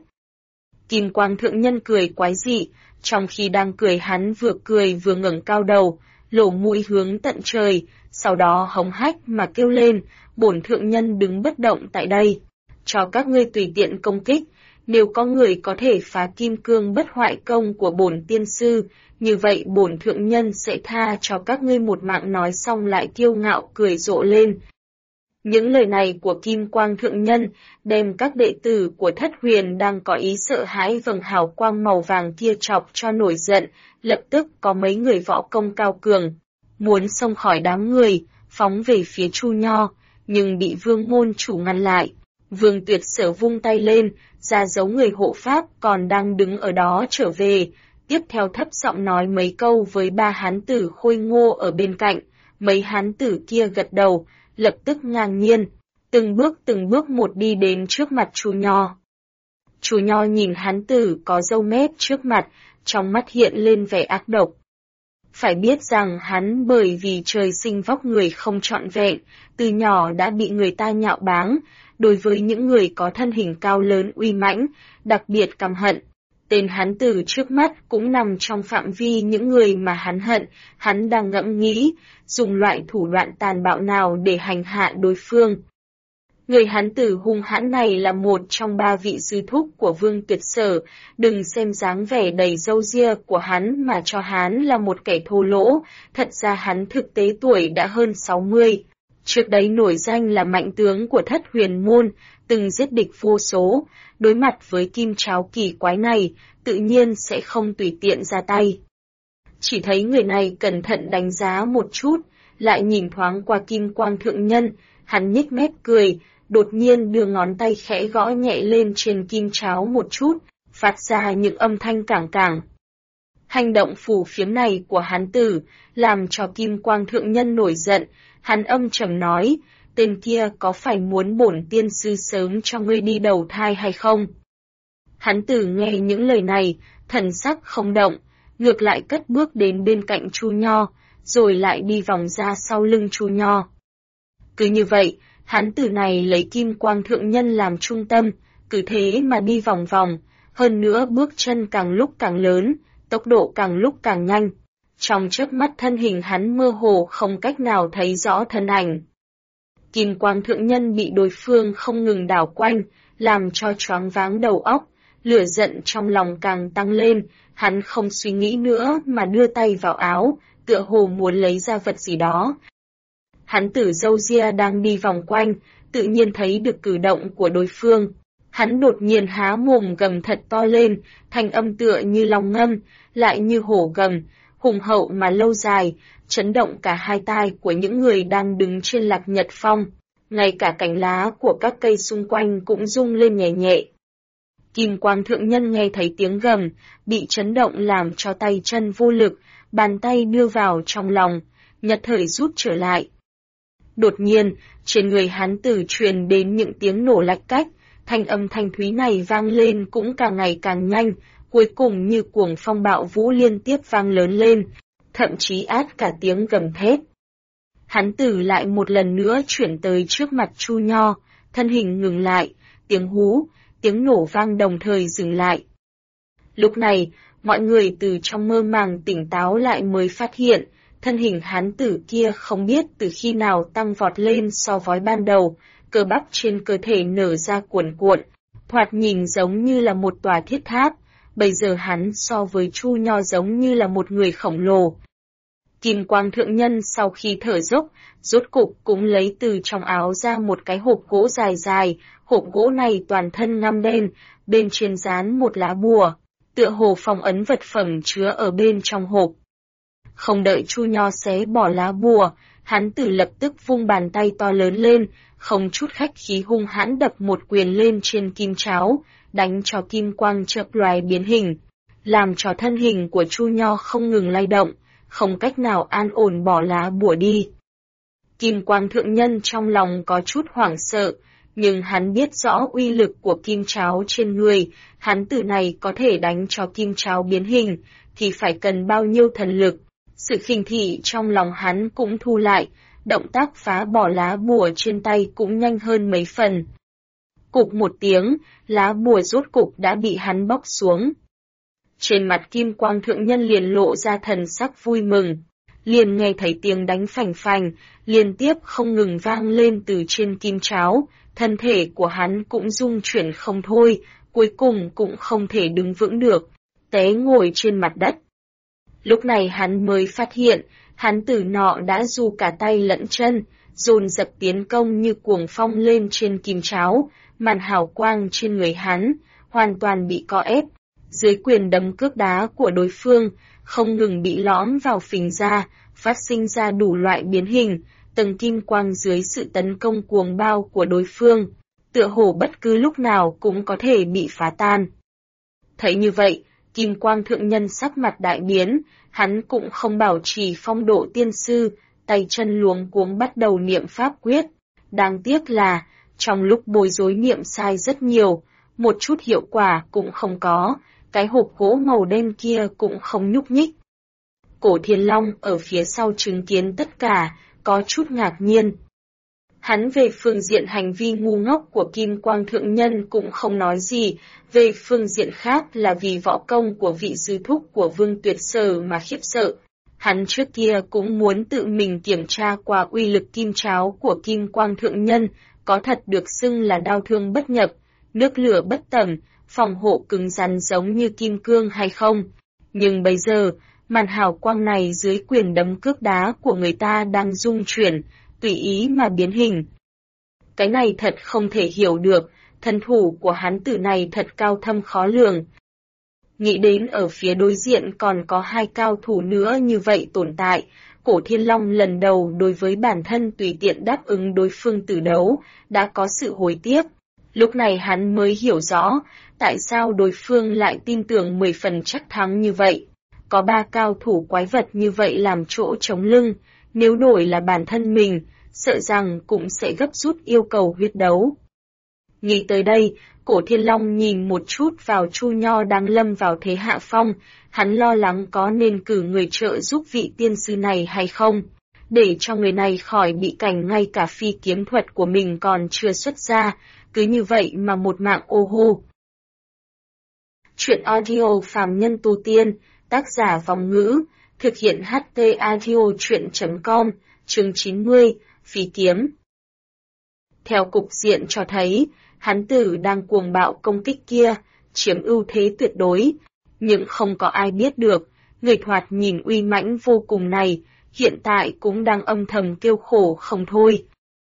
A: Kim quang thượng nhân cười quái dị, trong khi đang cười vừa ngẩng cao đầu, lỗ mũi hướng tận trời, sau đó hống hách mà kêu lên, bổn thượng nhân đứng bất động tại đây. Cho các ngươi tùy tiện công kích, nếu có người có thể phá kim cương bất hoại công của bổn tiên sư, như vậy bổn thượng nhân sẽ tha cho các ngươi một mạng. Nói xong lại kiêu ngạo cười rộ lên. Những lời này của Kim Quang Thượng Nhân đem các đệ tử của Thất Huyền đang có ý sợ hãi vầng hào quang màu vàng kia chọc cho nổi giận, lập tức có mấy người võ công cao cường, muốn xông khỏi đám người, phóng về phía Chu Nho, nhưng bị Vương môn chủ ngăn lại. Vương Tuyệt Sở vung tay lên, ra dấu người hộ pháp còn đang đứng ở đó trở về, tiếp theo thấp giọng nói mấy câu với ba hán tử khôi ngô ở bên cạnh, mấy hán tử kia gật đầu, lập tức ngang nhiên, từng bước một đi đến trước mặt Chu Nho. Chu Nho nhìn hán tử có râu mép trước mặt, trong mắt hiện lên vẻ ác độc. Phải biết rằng hắn bởi vì trời sinh vóc người không trọn vẹn, từ nhỏ đã bị người ta nhạo báng, đối với những người có thân hình cao lớn uy mãnh, đặc biệt căm hận. Tên hắn tử trước mắt cũng nằm trong phạm vi những người mà hắn hận, hắn đang ngẫm nghĩ, dùng loại thủ đoạn tàn bạo nào để hành hạ đối phương. Người hắn tử hung hãn này là một trong ba vị sư thúc của Vương Tuyệt Sở, đừng xem dáng vẻ đầy râu ria của hắn mà cho hắn là một kẻ thô lỗ, thật ra hắn thực tế tuổi đã hơn 60. Trước đấy nổi danh là mạnh tướng của Thất Huyền Môn, từng giết địch vô số, đối mặt với kim cháo kỳ quái này, tự nhiên sẽ không tùy tiện ra tay. Chỉ thấy người này cẩn thận đánh giá một chút, lại nhìn thoáng qua Kim Quang Thượng Nhân, hắn nhếch mép cười, đột nhiên đưa ngón tay khẽ gõ nhẹ lên trên kim cháo một chút, phát ra những âm thanh cảng cảng. Hành động phù phiếm này của hắn tử, làm cho Kim Quang Thượng Nhân nổi giận, hắn âm trầm nói, tên kia có phải muốn bổn tiên sư sớm cho ngươi đi đầu thai hay không? Hắn tử nghe những lời này, thần sắc không động, ngược lại cất bước đến bên cạnh Chu Nho, rồi lại đi vòng ra sau lưng Chu Nho. Cứ như vậy, hắn tử này lấy Kim Quang Thượng Nhân làm trung tâm, cứ thế mà đi vòng vòng, hơn nữa bước chân càng lúc càng lớn, tốc độ càng lúc càng nhanh. Trong chớp mắt thân hình hắn mơ hồ không cách nào thấy rõ thân ảnh. Kim quang thượng nhân bị đối phương không ngừng đảo quanh, làm cho choáng váng đầu óc, lửa giận trong lòng càng tăng lên, hắn không suy nghĩ nữa mà đưa tay vào áo, tựa hồ muốn lấy ra vật gì đó. Hắn tử râu ria đang đi vòng quanh, tự nhiên thấy được cử động của đối phương. Hắn đột nhiên há mồm gầm thật to lên, thanh âm tựa như long ngâm, lại như hổ gầm, hùng hậu mà lâu dài, chấn động cả hai tai của những người đang đứng trên Lạc Nhật Phong. Ngay cả cành lá của các cây xung quanh cũng rung lên nhẹ nhẹ. Kim quang thượng nhân nghe thấy tiếng gầm, bị chấn động làm cho tay chân vô lực, bàn tay đưa vào trong lòng, nhất thời rút trở lại. Đột nhiên, trên người hắn tử truyền đến những tiếng nổ lạch cách, thanh âm thanh thúy này vang lên cũng càng ngày càng nhanh, cuối cùng như cuồng phong bạo vũ liên tiếp vang lớn lên, thậm chí át cả tiếng gầm thét. Hắn tử lại một lần nữa chuyển tới trước mặt Chu Nho, thân hình ngừng lại, tiếng hú, tiếng nổ vang đồng thời dừng lại. Lúc này, mọi người từ trong mơ màng tỉnh táo lại mới phát hiện, thân hình hắn tử kia không biết từ khi nào tăng vọt lên so với ban đầu, cơ bắp trên cơ thể nở ra cuồn cuộn, thoạt nhìn giống như là một tòa thiết tháp, bây giờ hắn so với Chu Nho giống như là một người khổng lồ. Kim quang thượng nhân sau khi thở dốc, rốt cục cũng lấy từ trong áo ra một cái hộp gỗ dài dài, hộp gỗ này toàn thân ngăm đen, bên trên dán một lá bùa, tựa hồ phong ấn vật phẩm chứa ở bên trong hộp. Không đợi Chu Nho xé bỏ lá bùa, hắn tử lập tức vung bàn tay to lớn lên, không chút khách khí hung hãn đập một quyền lên trên kim cháo, đánh cho kim quang chợp loài biến hình, làm cho thân hình của Chu Nho không ngừng lay động, không cách nào an ổn bỏ lá bùa đi. Kim quang thượng nhân trong lòng có chút hoảng sợ, nhưng hắn biết rõ uy lực của kim cháo trên người, hắn tử này có thể đánh cho kim cháo biến hình, thì phải cần bao nhiêu thần lực. Sự khinh thị trong lòng hắn cũng thu lại, động tác phá bỏ lá bùa trên tay cũng nhanh hơn mấy phần. Cục một tiếng, lá bùa rốt cục đã bị hắn bóc xuống. Trên mặt kim quang thượng nhân liền lộ ra thần sắc vui mừng, liền nghe thấy tiếng đánh phành phành, liên tiếp không ngừng vang lên từ trên kim cháo, thân thể của hắn cũng rung chuyển không thôi, cuối cùng cũng không thể đứng vững được, té ngồi trên mặt đất. Lúc này hắn mới phát hiện, hắn tử nọ đã giù cả tay lẫn chân, dồn dập tiến công như cuồng phong lên trên kim cháo, màn hào quang trên người hắn, hoàn toàn bị co ép. Dưới quyền đấm cước đá của đối phương, không ngừng bị lõm vào phình ra, phát sinh ra đủ loại biến hình, tầng kim quang dưới sự tấn công cuồng bao của đối phương, tựa hồ bất cứ lúc nào cũng có thể bị phá tan. Thấy như vậy, kim quang thượng nhân sắc mặt đại biến, hắn cũng không bảo trì phong độ tiên sư, tay chân luống cuống bắt đầu niệm pháp quyết. Đáng tiếc là, trong lúc bối rối niệm sai rất nhiều, một chút hiệu quả cũng không có, cái hộp gỗ màu đen kia cũng không nhúc nhích. Cổ Thiên Long ở phía sau chứng kiến tất cả, có chút ngạc nhiên. Hắn về phương diện hành vi ngu ngốc của Kim Quang Thượng Nhân cũng không nói gì, về phương diện khác là vì võ công của vị sư thúc của Vương Tuyệt Sở mà khiếp sợ. Hắn trước kia cũng muốn tự mình kiểm tra qua uy lực kim cháo của Kim Quang Thượng Nhân, có thật được xưng là đao thương bất nhập, nước lửa bất tầm, phòng hộ cứng rắn giống như kim cương hay không. Nhưng bây giờ, màn hào quang này dưới quyền đấm cước đá của người ta đang rung chuyển, tùy ý mà biến hình. Cái này thật không thể hiểu được, thân thủ của hắn tử này thật cao thâm khó lường. Nghĩ đến ở phía đối diện còn có hai cao thủ nữa như vậy tồn tại, Cổ Thiên Long lần đầu đối với bản thân tùy tiện đáp ứng đối phương tử đấu, đã có sự hối tiếc. Lúc này hắn mới hiểu rõ, tại sao đối phương lại tin tưởng 10 phần chắc thắng như vậy. Có ba cao thủ quái vật như vậy làm chỗ chống lưng, nếu đổi là bản thân mình, sợ rằng cũng sẽ gấp rút yêu cầu huyết đấu. Nghĩ tới đây, Cổ Thiên Long nhìn một chút vào Chu Nho đang lâm vào thế hạ phong, hắn lo lắng có nên cử người trợ giúp vị tiên sư này hay không, để cho người này khỏi bị cảnh ngay cả phi kiếm thuật của mình còn chưa xuất ra, cứ như vậy mà một mạng ô hô. Truyện audio Phàm Nhân Tu Tiên, tác giả Vong Ngữ, thực hiện HT Audio Truyện.com, chương 90, Phí Kiếm. Theo cục diện cho thấy, hán tử đang cuồng bạo công kích kia, chiếm ưu thế tuyệt đối, nhưng không có ai biết được, người thoạt nhìn uy mãnh vô cùng này, hiện tại cũng đang âm thầm kêu khổ không thôi.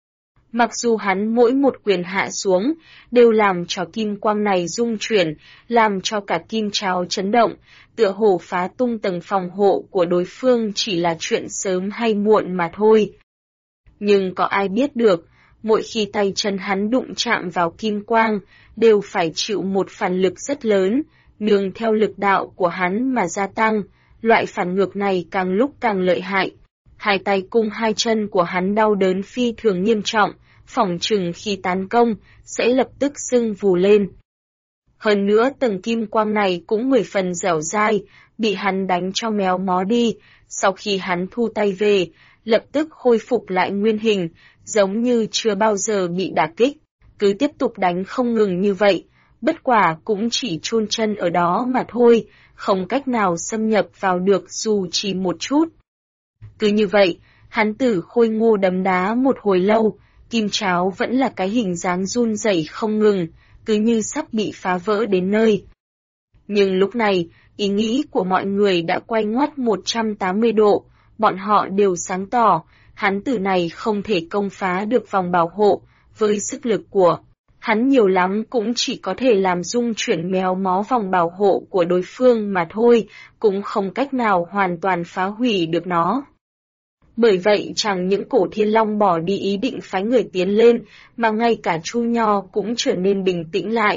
A: Mặc dù hắn mỗi một quyền hạ xuống, đều làm cho kim quang này rung chuyển, làm cho cả kim tráo chấn động, tựa hồ phá tung tầng phòng hộ của đối phương chỉ là chuyện sớm hay muộn mà thôi. Nhưng có ai biết được, mỗi khi tay chân hắn đụng chạm vào kim quang, đều phải chịu một phản lực rất lớn, nương theo lực đạo của hắn mà gia tăng, loại phản ngược này càng lúc càng lợi hại. Hai tay cùng hai chân của hắn đau đớn phi thường nghiêm trọng, phỏng chừng khi tấn công, sẽ lập tức sưng vù lên. Hơn nữa tầng kim quang này cũng 10 phần dẻo dai, bị hắn đánh cho méo mó đi, sau khi hắn thu tay về, lập tức khôi phục lại nguyên hình, giống như chưa bao giờ bị đả kích, cứ tiếp tục đánh không ngừng như vậy, bất quả cũng chỉ chôn chân ở đó mà thôi, không cách nào xâm nhập vào được dù chỉ một chút. Cứ như vậy, hắn tử khôi ngô đấm đá một hồi lâu, kim tráo vẫn là cái hình dáng run rẩy không ngừng, cứ như sắp bị phá vỡ đến nơi. Nhưng lúc này, ý nghĩ của mọi người đã quay ngoắt 180 độ, bọn họ đều sáng tỏ, hắn tử này không thể công phá được vòng bảo hộ, với sức lực của hắn nhiều lắm cũng chỉ có thể làm rung chuyển méo mó vòng bảo hộ của đối phương mà thôi, cũng không cách nào hoàn toàn phá hủy được nó. Bởi vậy chẳng những Cổ Thiên Long bỏ đi ý định phái người tiến lên, mà ngay cả Chu Nho cũng trở nên bình tĩnh lại.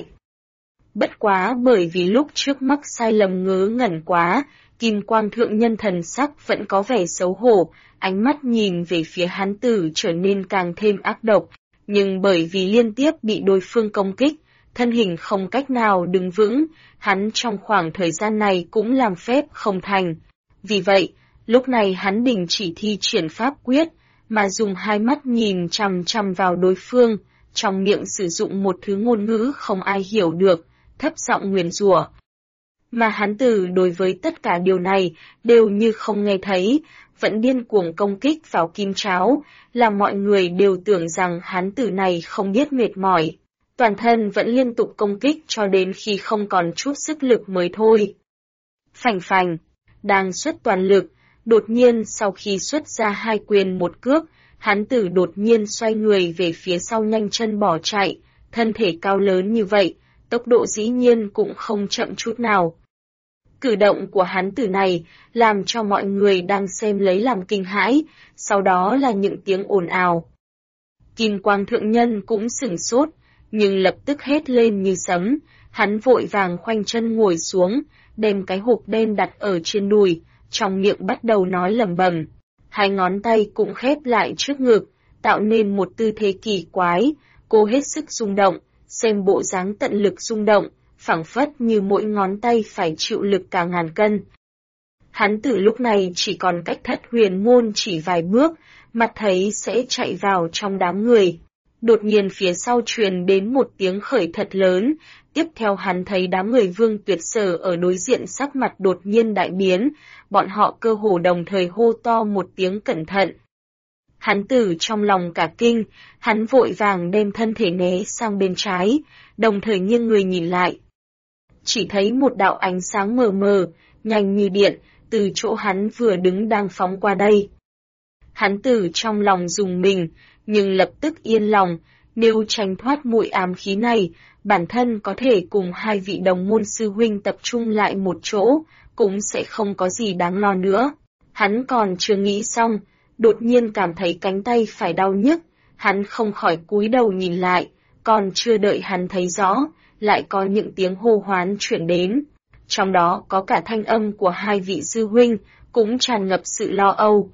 A: Bất quá bởi vì lúc trước mắc sai lầm ngớ ngẩn quá, Kim Quang Thượng Nhân thần sắc vẫn có vẻ xấu hổ, ánh mắt nhìn về phía hán tử trở nên càng thêm ác độc, nhưng bởi vì liên tiếp bị đối phương công kích, thân hình không cách nào đứng vững, hắn trong khoảng thời gian này cũng làm phép không thành. Vì vậy, lúc này hắn đình chỉ thi triển pháp quyết, mà dùng hai mắt nhìn chằm chằm vào đối phương, trong miệng sử dụng một thứ ngôn ngữ không ai hiểu được, thấp giọng nguyền rủa. Mà hán tử đối với tất cả điều này đều như không nghe thấy, vẫn điên cuồng công kích vào kim tráo, làm mọi người đều tưởng rằng hán tử này không biết mệt mỏi. Toàn thân vẫn liên tục công kích cho đến khi không còn chút sức lực mới thôi. Phành phành, đang xuất toàn lực, đột nhiên sau khi xuất ra hai quyền một cước, hán tử đột nhiên xoay người về phía sau nhanh chân bỏ chạy, thân thể cao lớn như vậy, tốc độ dĩ nhiên cũng không chậm chút nào. Cử động của hán tử này làm cho mọi người đang xem lấy làm kinh hãi, sau đó là những tiếng ồn ào. Kim Quang Thượng Nhân cũng sửng sốt, nhưng lập tức hét lên như sấm, hắn vội vàng khoanh chân ngồi xuống, đem cái hộp đen đặt ở trên đùi, trong miệng bắt đầu nói lẩm bẩm. Hai ngón tay cũng khép lại trước ngực, tạo nên một tư thế kỳ quái, cô hết sức rung động, xem bộ dáng tận lực rung động, phảng phất như mỗi ngón tay phải chịu lực cả ngàn cân. Hắn tử lúc này chỉ còn cách Thất Huyền Môn chỉ vài bước, mặt thấy sẽ chạy vào trong đám người. Đột nhiên phía sau truyền đến một tiếng khởi thật lớn, tiếp theo hắn thấy đám người Vương Tuyệt Sở ở đối diện sắc mặt đột nhiên đại biến, bọn họ cơ hồ đồng thời hô to một tiếng cẩn thận. Hắn tử trong lòng cả kinh, hắn vội vàng đem thân thể né sang bên trái, đồng thời nghiêng người nhìn lại. Chỉ thấy một đạo ánh sáng mờ mờ, nhanh như điện, từ chỗ hắn vừa đứng đang phóng qua đây. Hắn tử trong lòng rùng mình, nhưng lập tức yên lòng, nếu tránh thoát muội ám khí này, bản thân có thể cùng hai vị đồng môn sư huynh tập trung lại một chỗ, cũng sẽ không có gì đáng lo nữa. Hắn còn chưa nghĩ xong, đột nhiên cảm thấy cánh tay phải đau nhức, hắn không khỏi cúi đầu nhìn lại, còn chưa đợi hắn thấy rõ, lại có những tiếng hô hoán chuyển đến. Trong đó có cả thanh âm của hai vị sư huynh, cũng tràn ngập sự lo âu.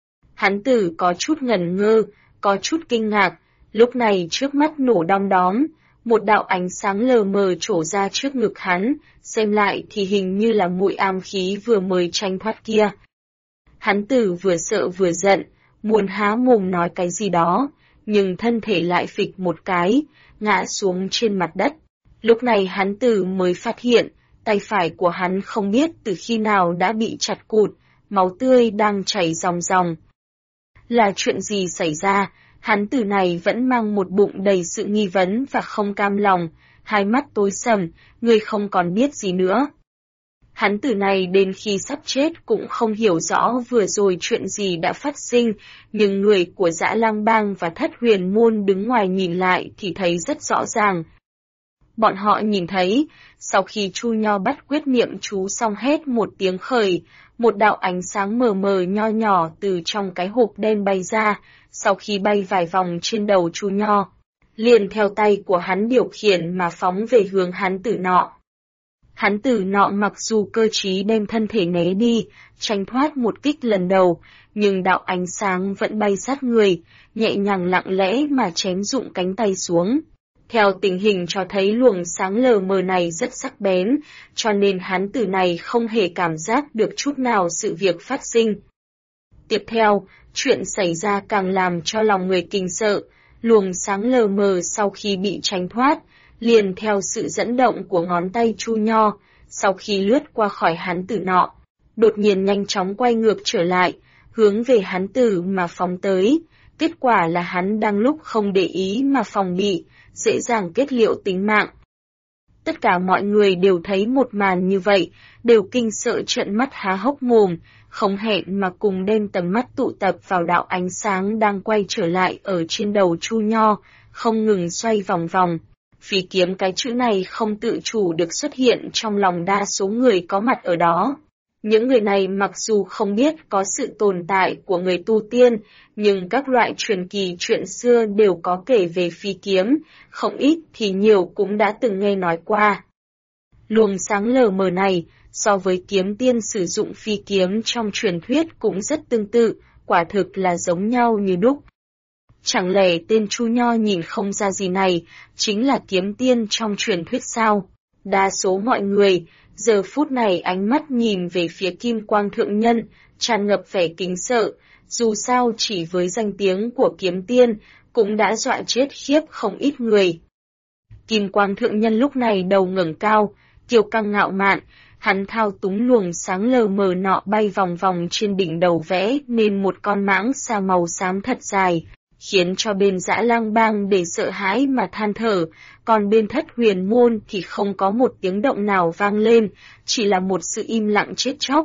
A: Hắn tử có chút ngẩn ngơ, có chút kinh ngạc, lúc này trước mắt nổ đom đóm, một đạo ánh sáng lờ mờ trổ ra trước ngực hắn, xem lại thì hình như là muội ám khí vừa mới tranh thoát kia. Hắn tử vừa sợ vừa giận, muốn há mồm nói cái gì đó, nhưng thân thể lại phịch một cái, ngã xuống trên mặt đất. Lúc này hắn tử mới phát hiện, Tay phải của hắn không biết từ khi nào đã bị chặt cụt, máu tươi đang chảy ròng ròng. Là chuyện gì xảy ra? Hắn từ này vẫn mang một bụng đầy sự nghi vấn và không cam lòng, hai mắt tối sầm, người không còn biết gì nữa. Hắn từ này đến khi sắp chết cũng không hiểu rõ vừa rồi chuyện gì đã phát sinh, nhưng người của Dã Lang Bang và Thất Huyền Môn đứng ngoài nhìn lại thì thấy rất rõ ràng. Bọn họ nhìn thấy, sau khi Chu Nho bắt quyết niệm chú xong hết một tiếng khởi, một đạo ánh sáng mờ mờ nho nhỏ từ trong cái hộp đen bay ra, sau khi bay vài vòng trên đầu Chu Nho, liền theo tay của hắn điều khiển mà phóng về hướng hắn tử nọ. Hắn tử nọ mặc dù cơ trí đem thân thể né đi, tránh thoát một kích lần đầu, nhưng đạo ánh sáng vẫn bay sát người, nhẹ nhàng lặng lẽ mà chém rụng cánh tay xuống. Theo tình hình cho thấy luồng sáng lờ mờ này rất sắc bén, cho nên hắn tử này không hề cảm giác được chút nào sự việc phát sinh. Tiếp theo, chuyện xảy ra càng làm cho lòng người kinh sợ, luồng sáng lờ mờ sau khi bị tránh thoát, liền theo sự dẫn động của ngón tay Chu Nho, sau khi lướt qua khỏi hắn tử nọ, đột nhiên nhanh chóng quay ngược trở lại, hướng về hắn tử mà phóng tới. Kết quả là hắn đang lúc không để ý mà phòng bị, dễ dàng kết liễu tính mạng. Tất cả mọi người đều thấy một màn như vậy, đều kinh sợ trợn mắt há hốc mồm, không hẹn mà cùng đem tầm mắt tụ tập vào đạo ánh sáng đang quay trở lại ở trên đầu Chu Nho, không ngừng xoay vòng vòng. Phi kiếm cái chữ này không tự chủ được xuất hiện trong lòng đa số người có mặt ở đó. Những người này mặc dù không biết có sự tồn tại của người tu tiên, nhưng các loại truyền kỳ chuyện xưa đều có kể về phi kiếm, không ít thì nhiều cũng đã từng nghe nói qua. Luồng sáng lờ mờ này, so với kiếm tiên sử dụng phi kiếm trong truyền thuyết cũng rất tương tự, quả thực là giống nhau như đúc. Chẳng lẽ tên Chu Nho nhìn không ra gì này, chính là kiếm tiên trong truyền thuyết sao? Đa số mọi người, giờ phút này ánh mắt nhìn về phía Kim Quang Thượng Nhân, tràn ngập vẻ kính sợ, dù sao chỉ với danh tiếng của kiếm tiên, cũng đã dọa chết khiếp không ít người. Kim Quang Thượng Nhân lúc này đầu ngẩng cao, kiêu căng ngạo mạn, hắn thao túng luồng sáng lờ mờ nọ bay vòng vòng trên đỉnh đầu vẽ nên một con mãng xa màu xám thật dài, khiến cho bên Dã Lang Bang để sợ hãi mà than thở, còn bên Thất Huyền Môn thì không có một tiếng động nào vang lên, chỉ là một sự im lặng chết chóc.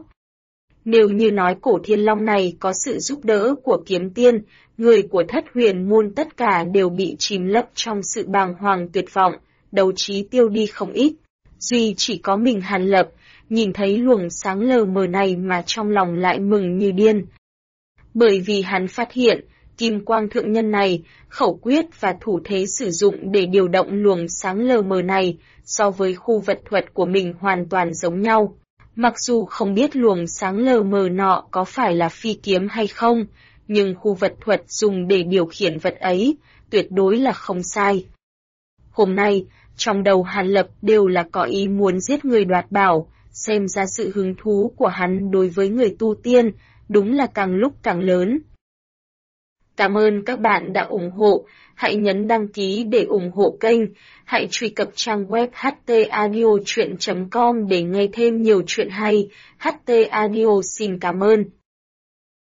A: Nếu như nói cổ thiên long này có sự giúp đỡ của kiếm tiên, người của Thất Huyền Môn tất cả đều bị chìm lấp trong sự bàng hoàng tuyệt vọng, đấu trí tiêu đi không ít. Duy chỉ có mình Hàn Lập, nhìn thấy luồng sáng lờ mờ này mà trong lòng lại mừng như điên. Bởi vì hắn phát hiện, Kim Quang Thượng Nhân này, khẩu quyết và thủ thế sử dụng để điều động luồng sáng lờ mờ này, so với khu vật thuật của mình hoàn toàn giống nhau. Mặc dù không biết luồng sáng lờ mờ nọ có phải là phi kiếm hay không, nhưng khu vật thuật dùng để điều khiển vật ấy, tuyệt đối là không sai. Hôm nay, trong đầu Hàn Lập đều là có ý muốn giết người đoạt bảo, xem ra sự hứng thú của hắn đối với người tu tiên, đúng là càng lúc càng lớn. Cảm ơn các bạn đã ủng hộ, hãy nhấn đăng ký để ủng hộ kênh, hãy truy cập trang web htaudio.com để nghe thêm nhiều chuyện hay. HT Audio xin cảm ơn.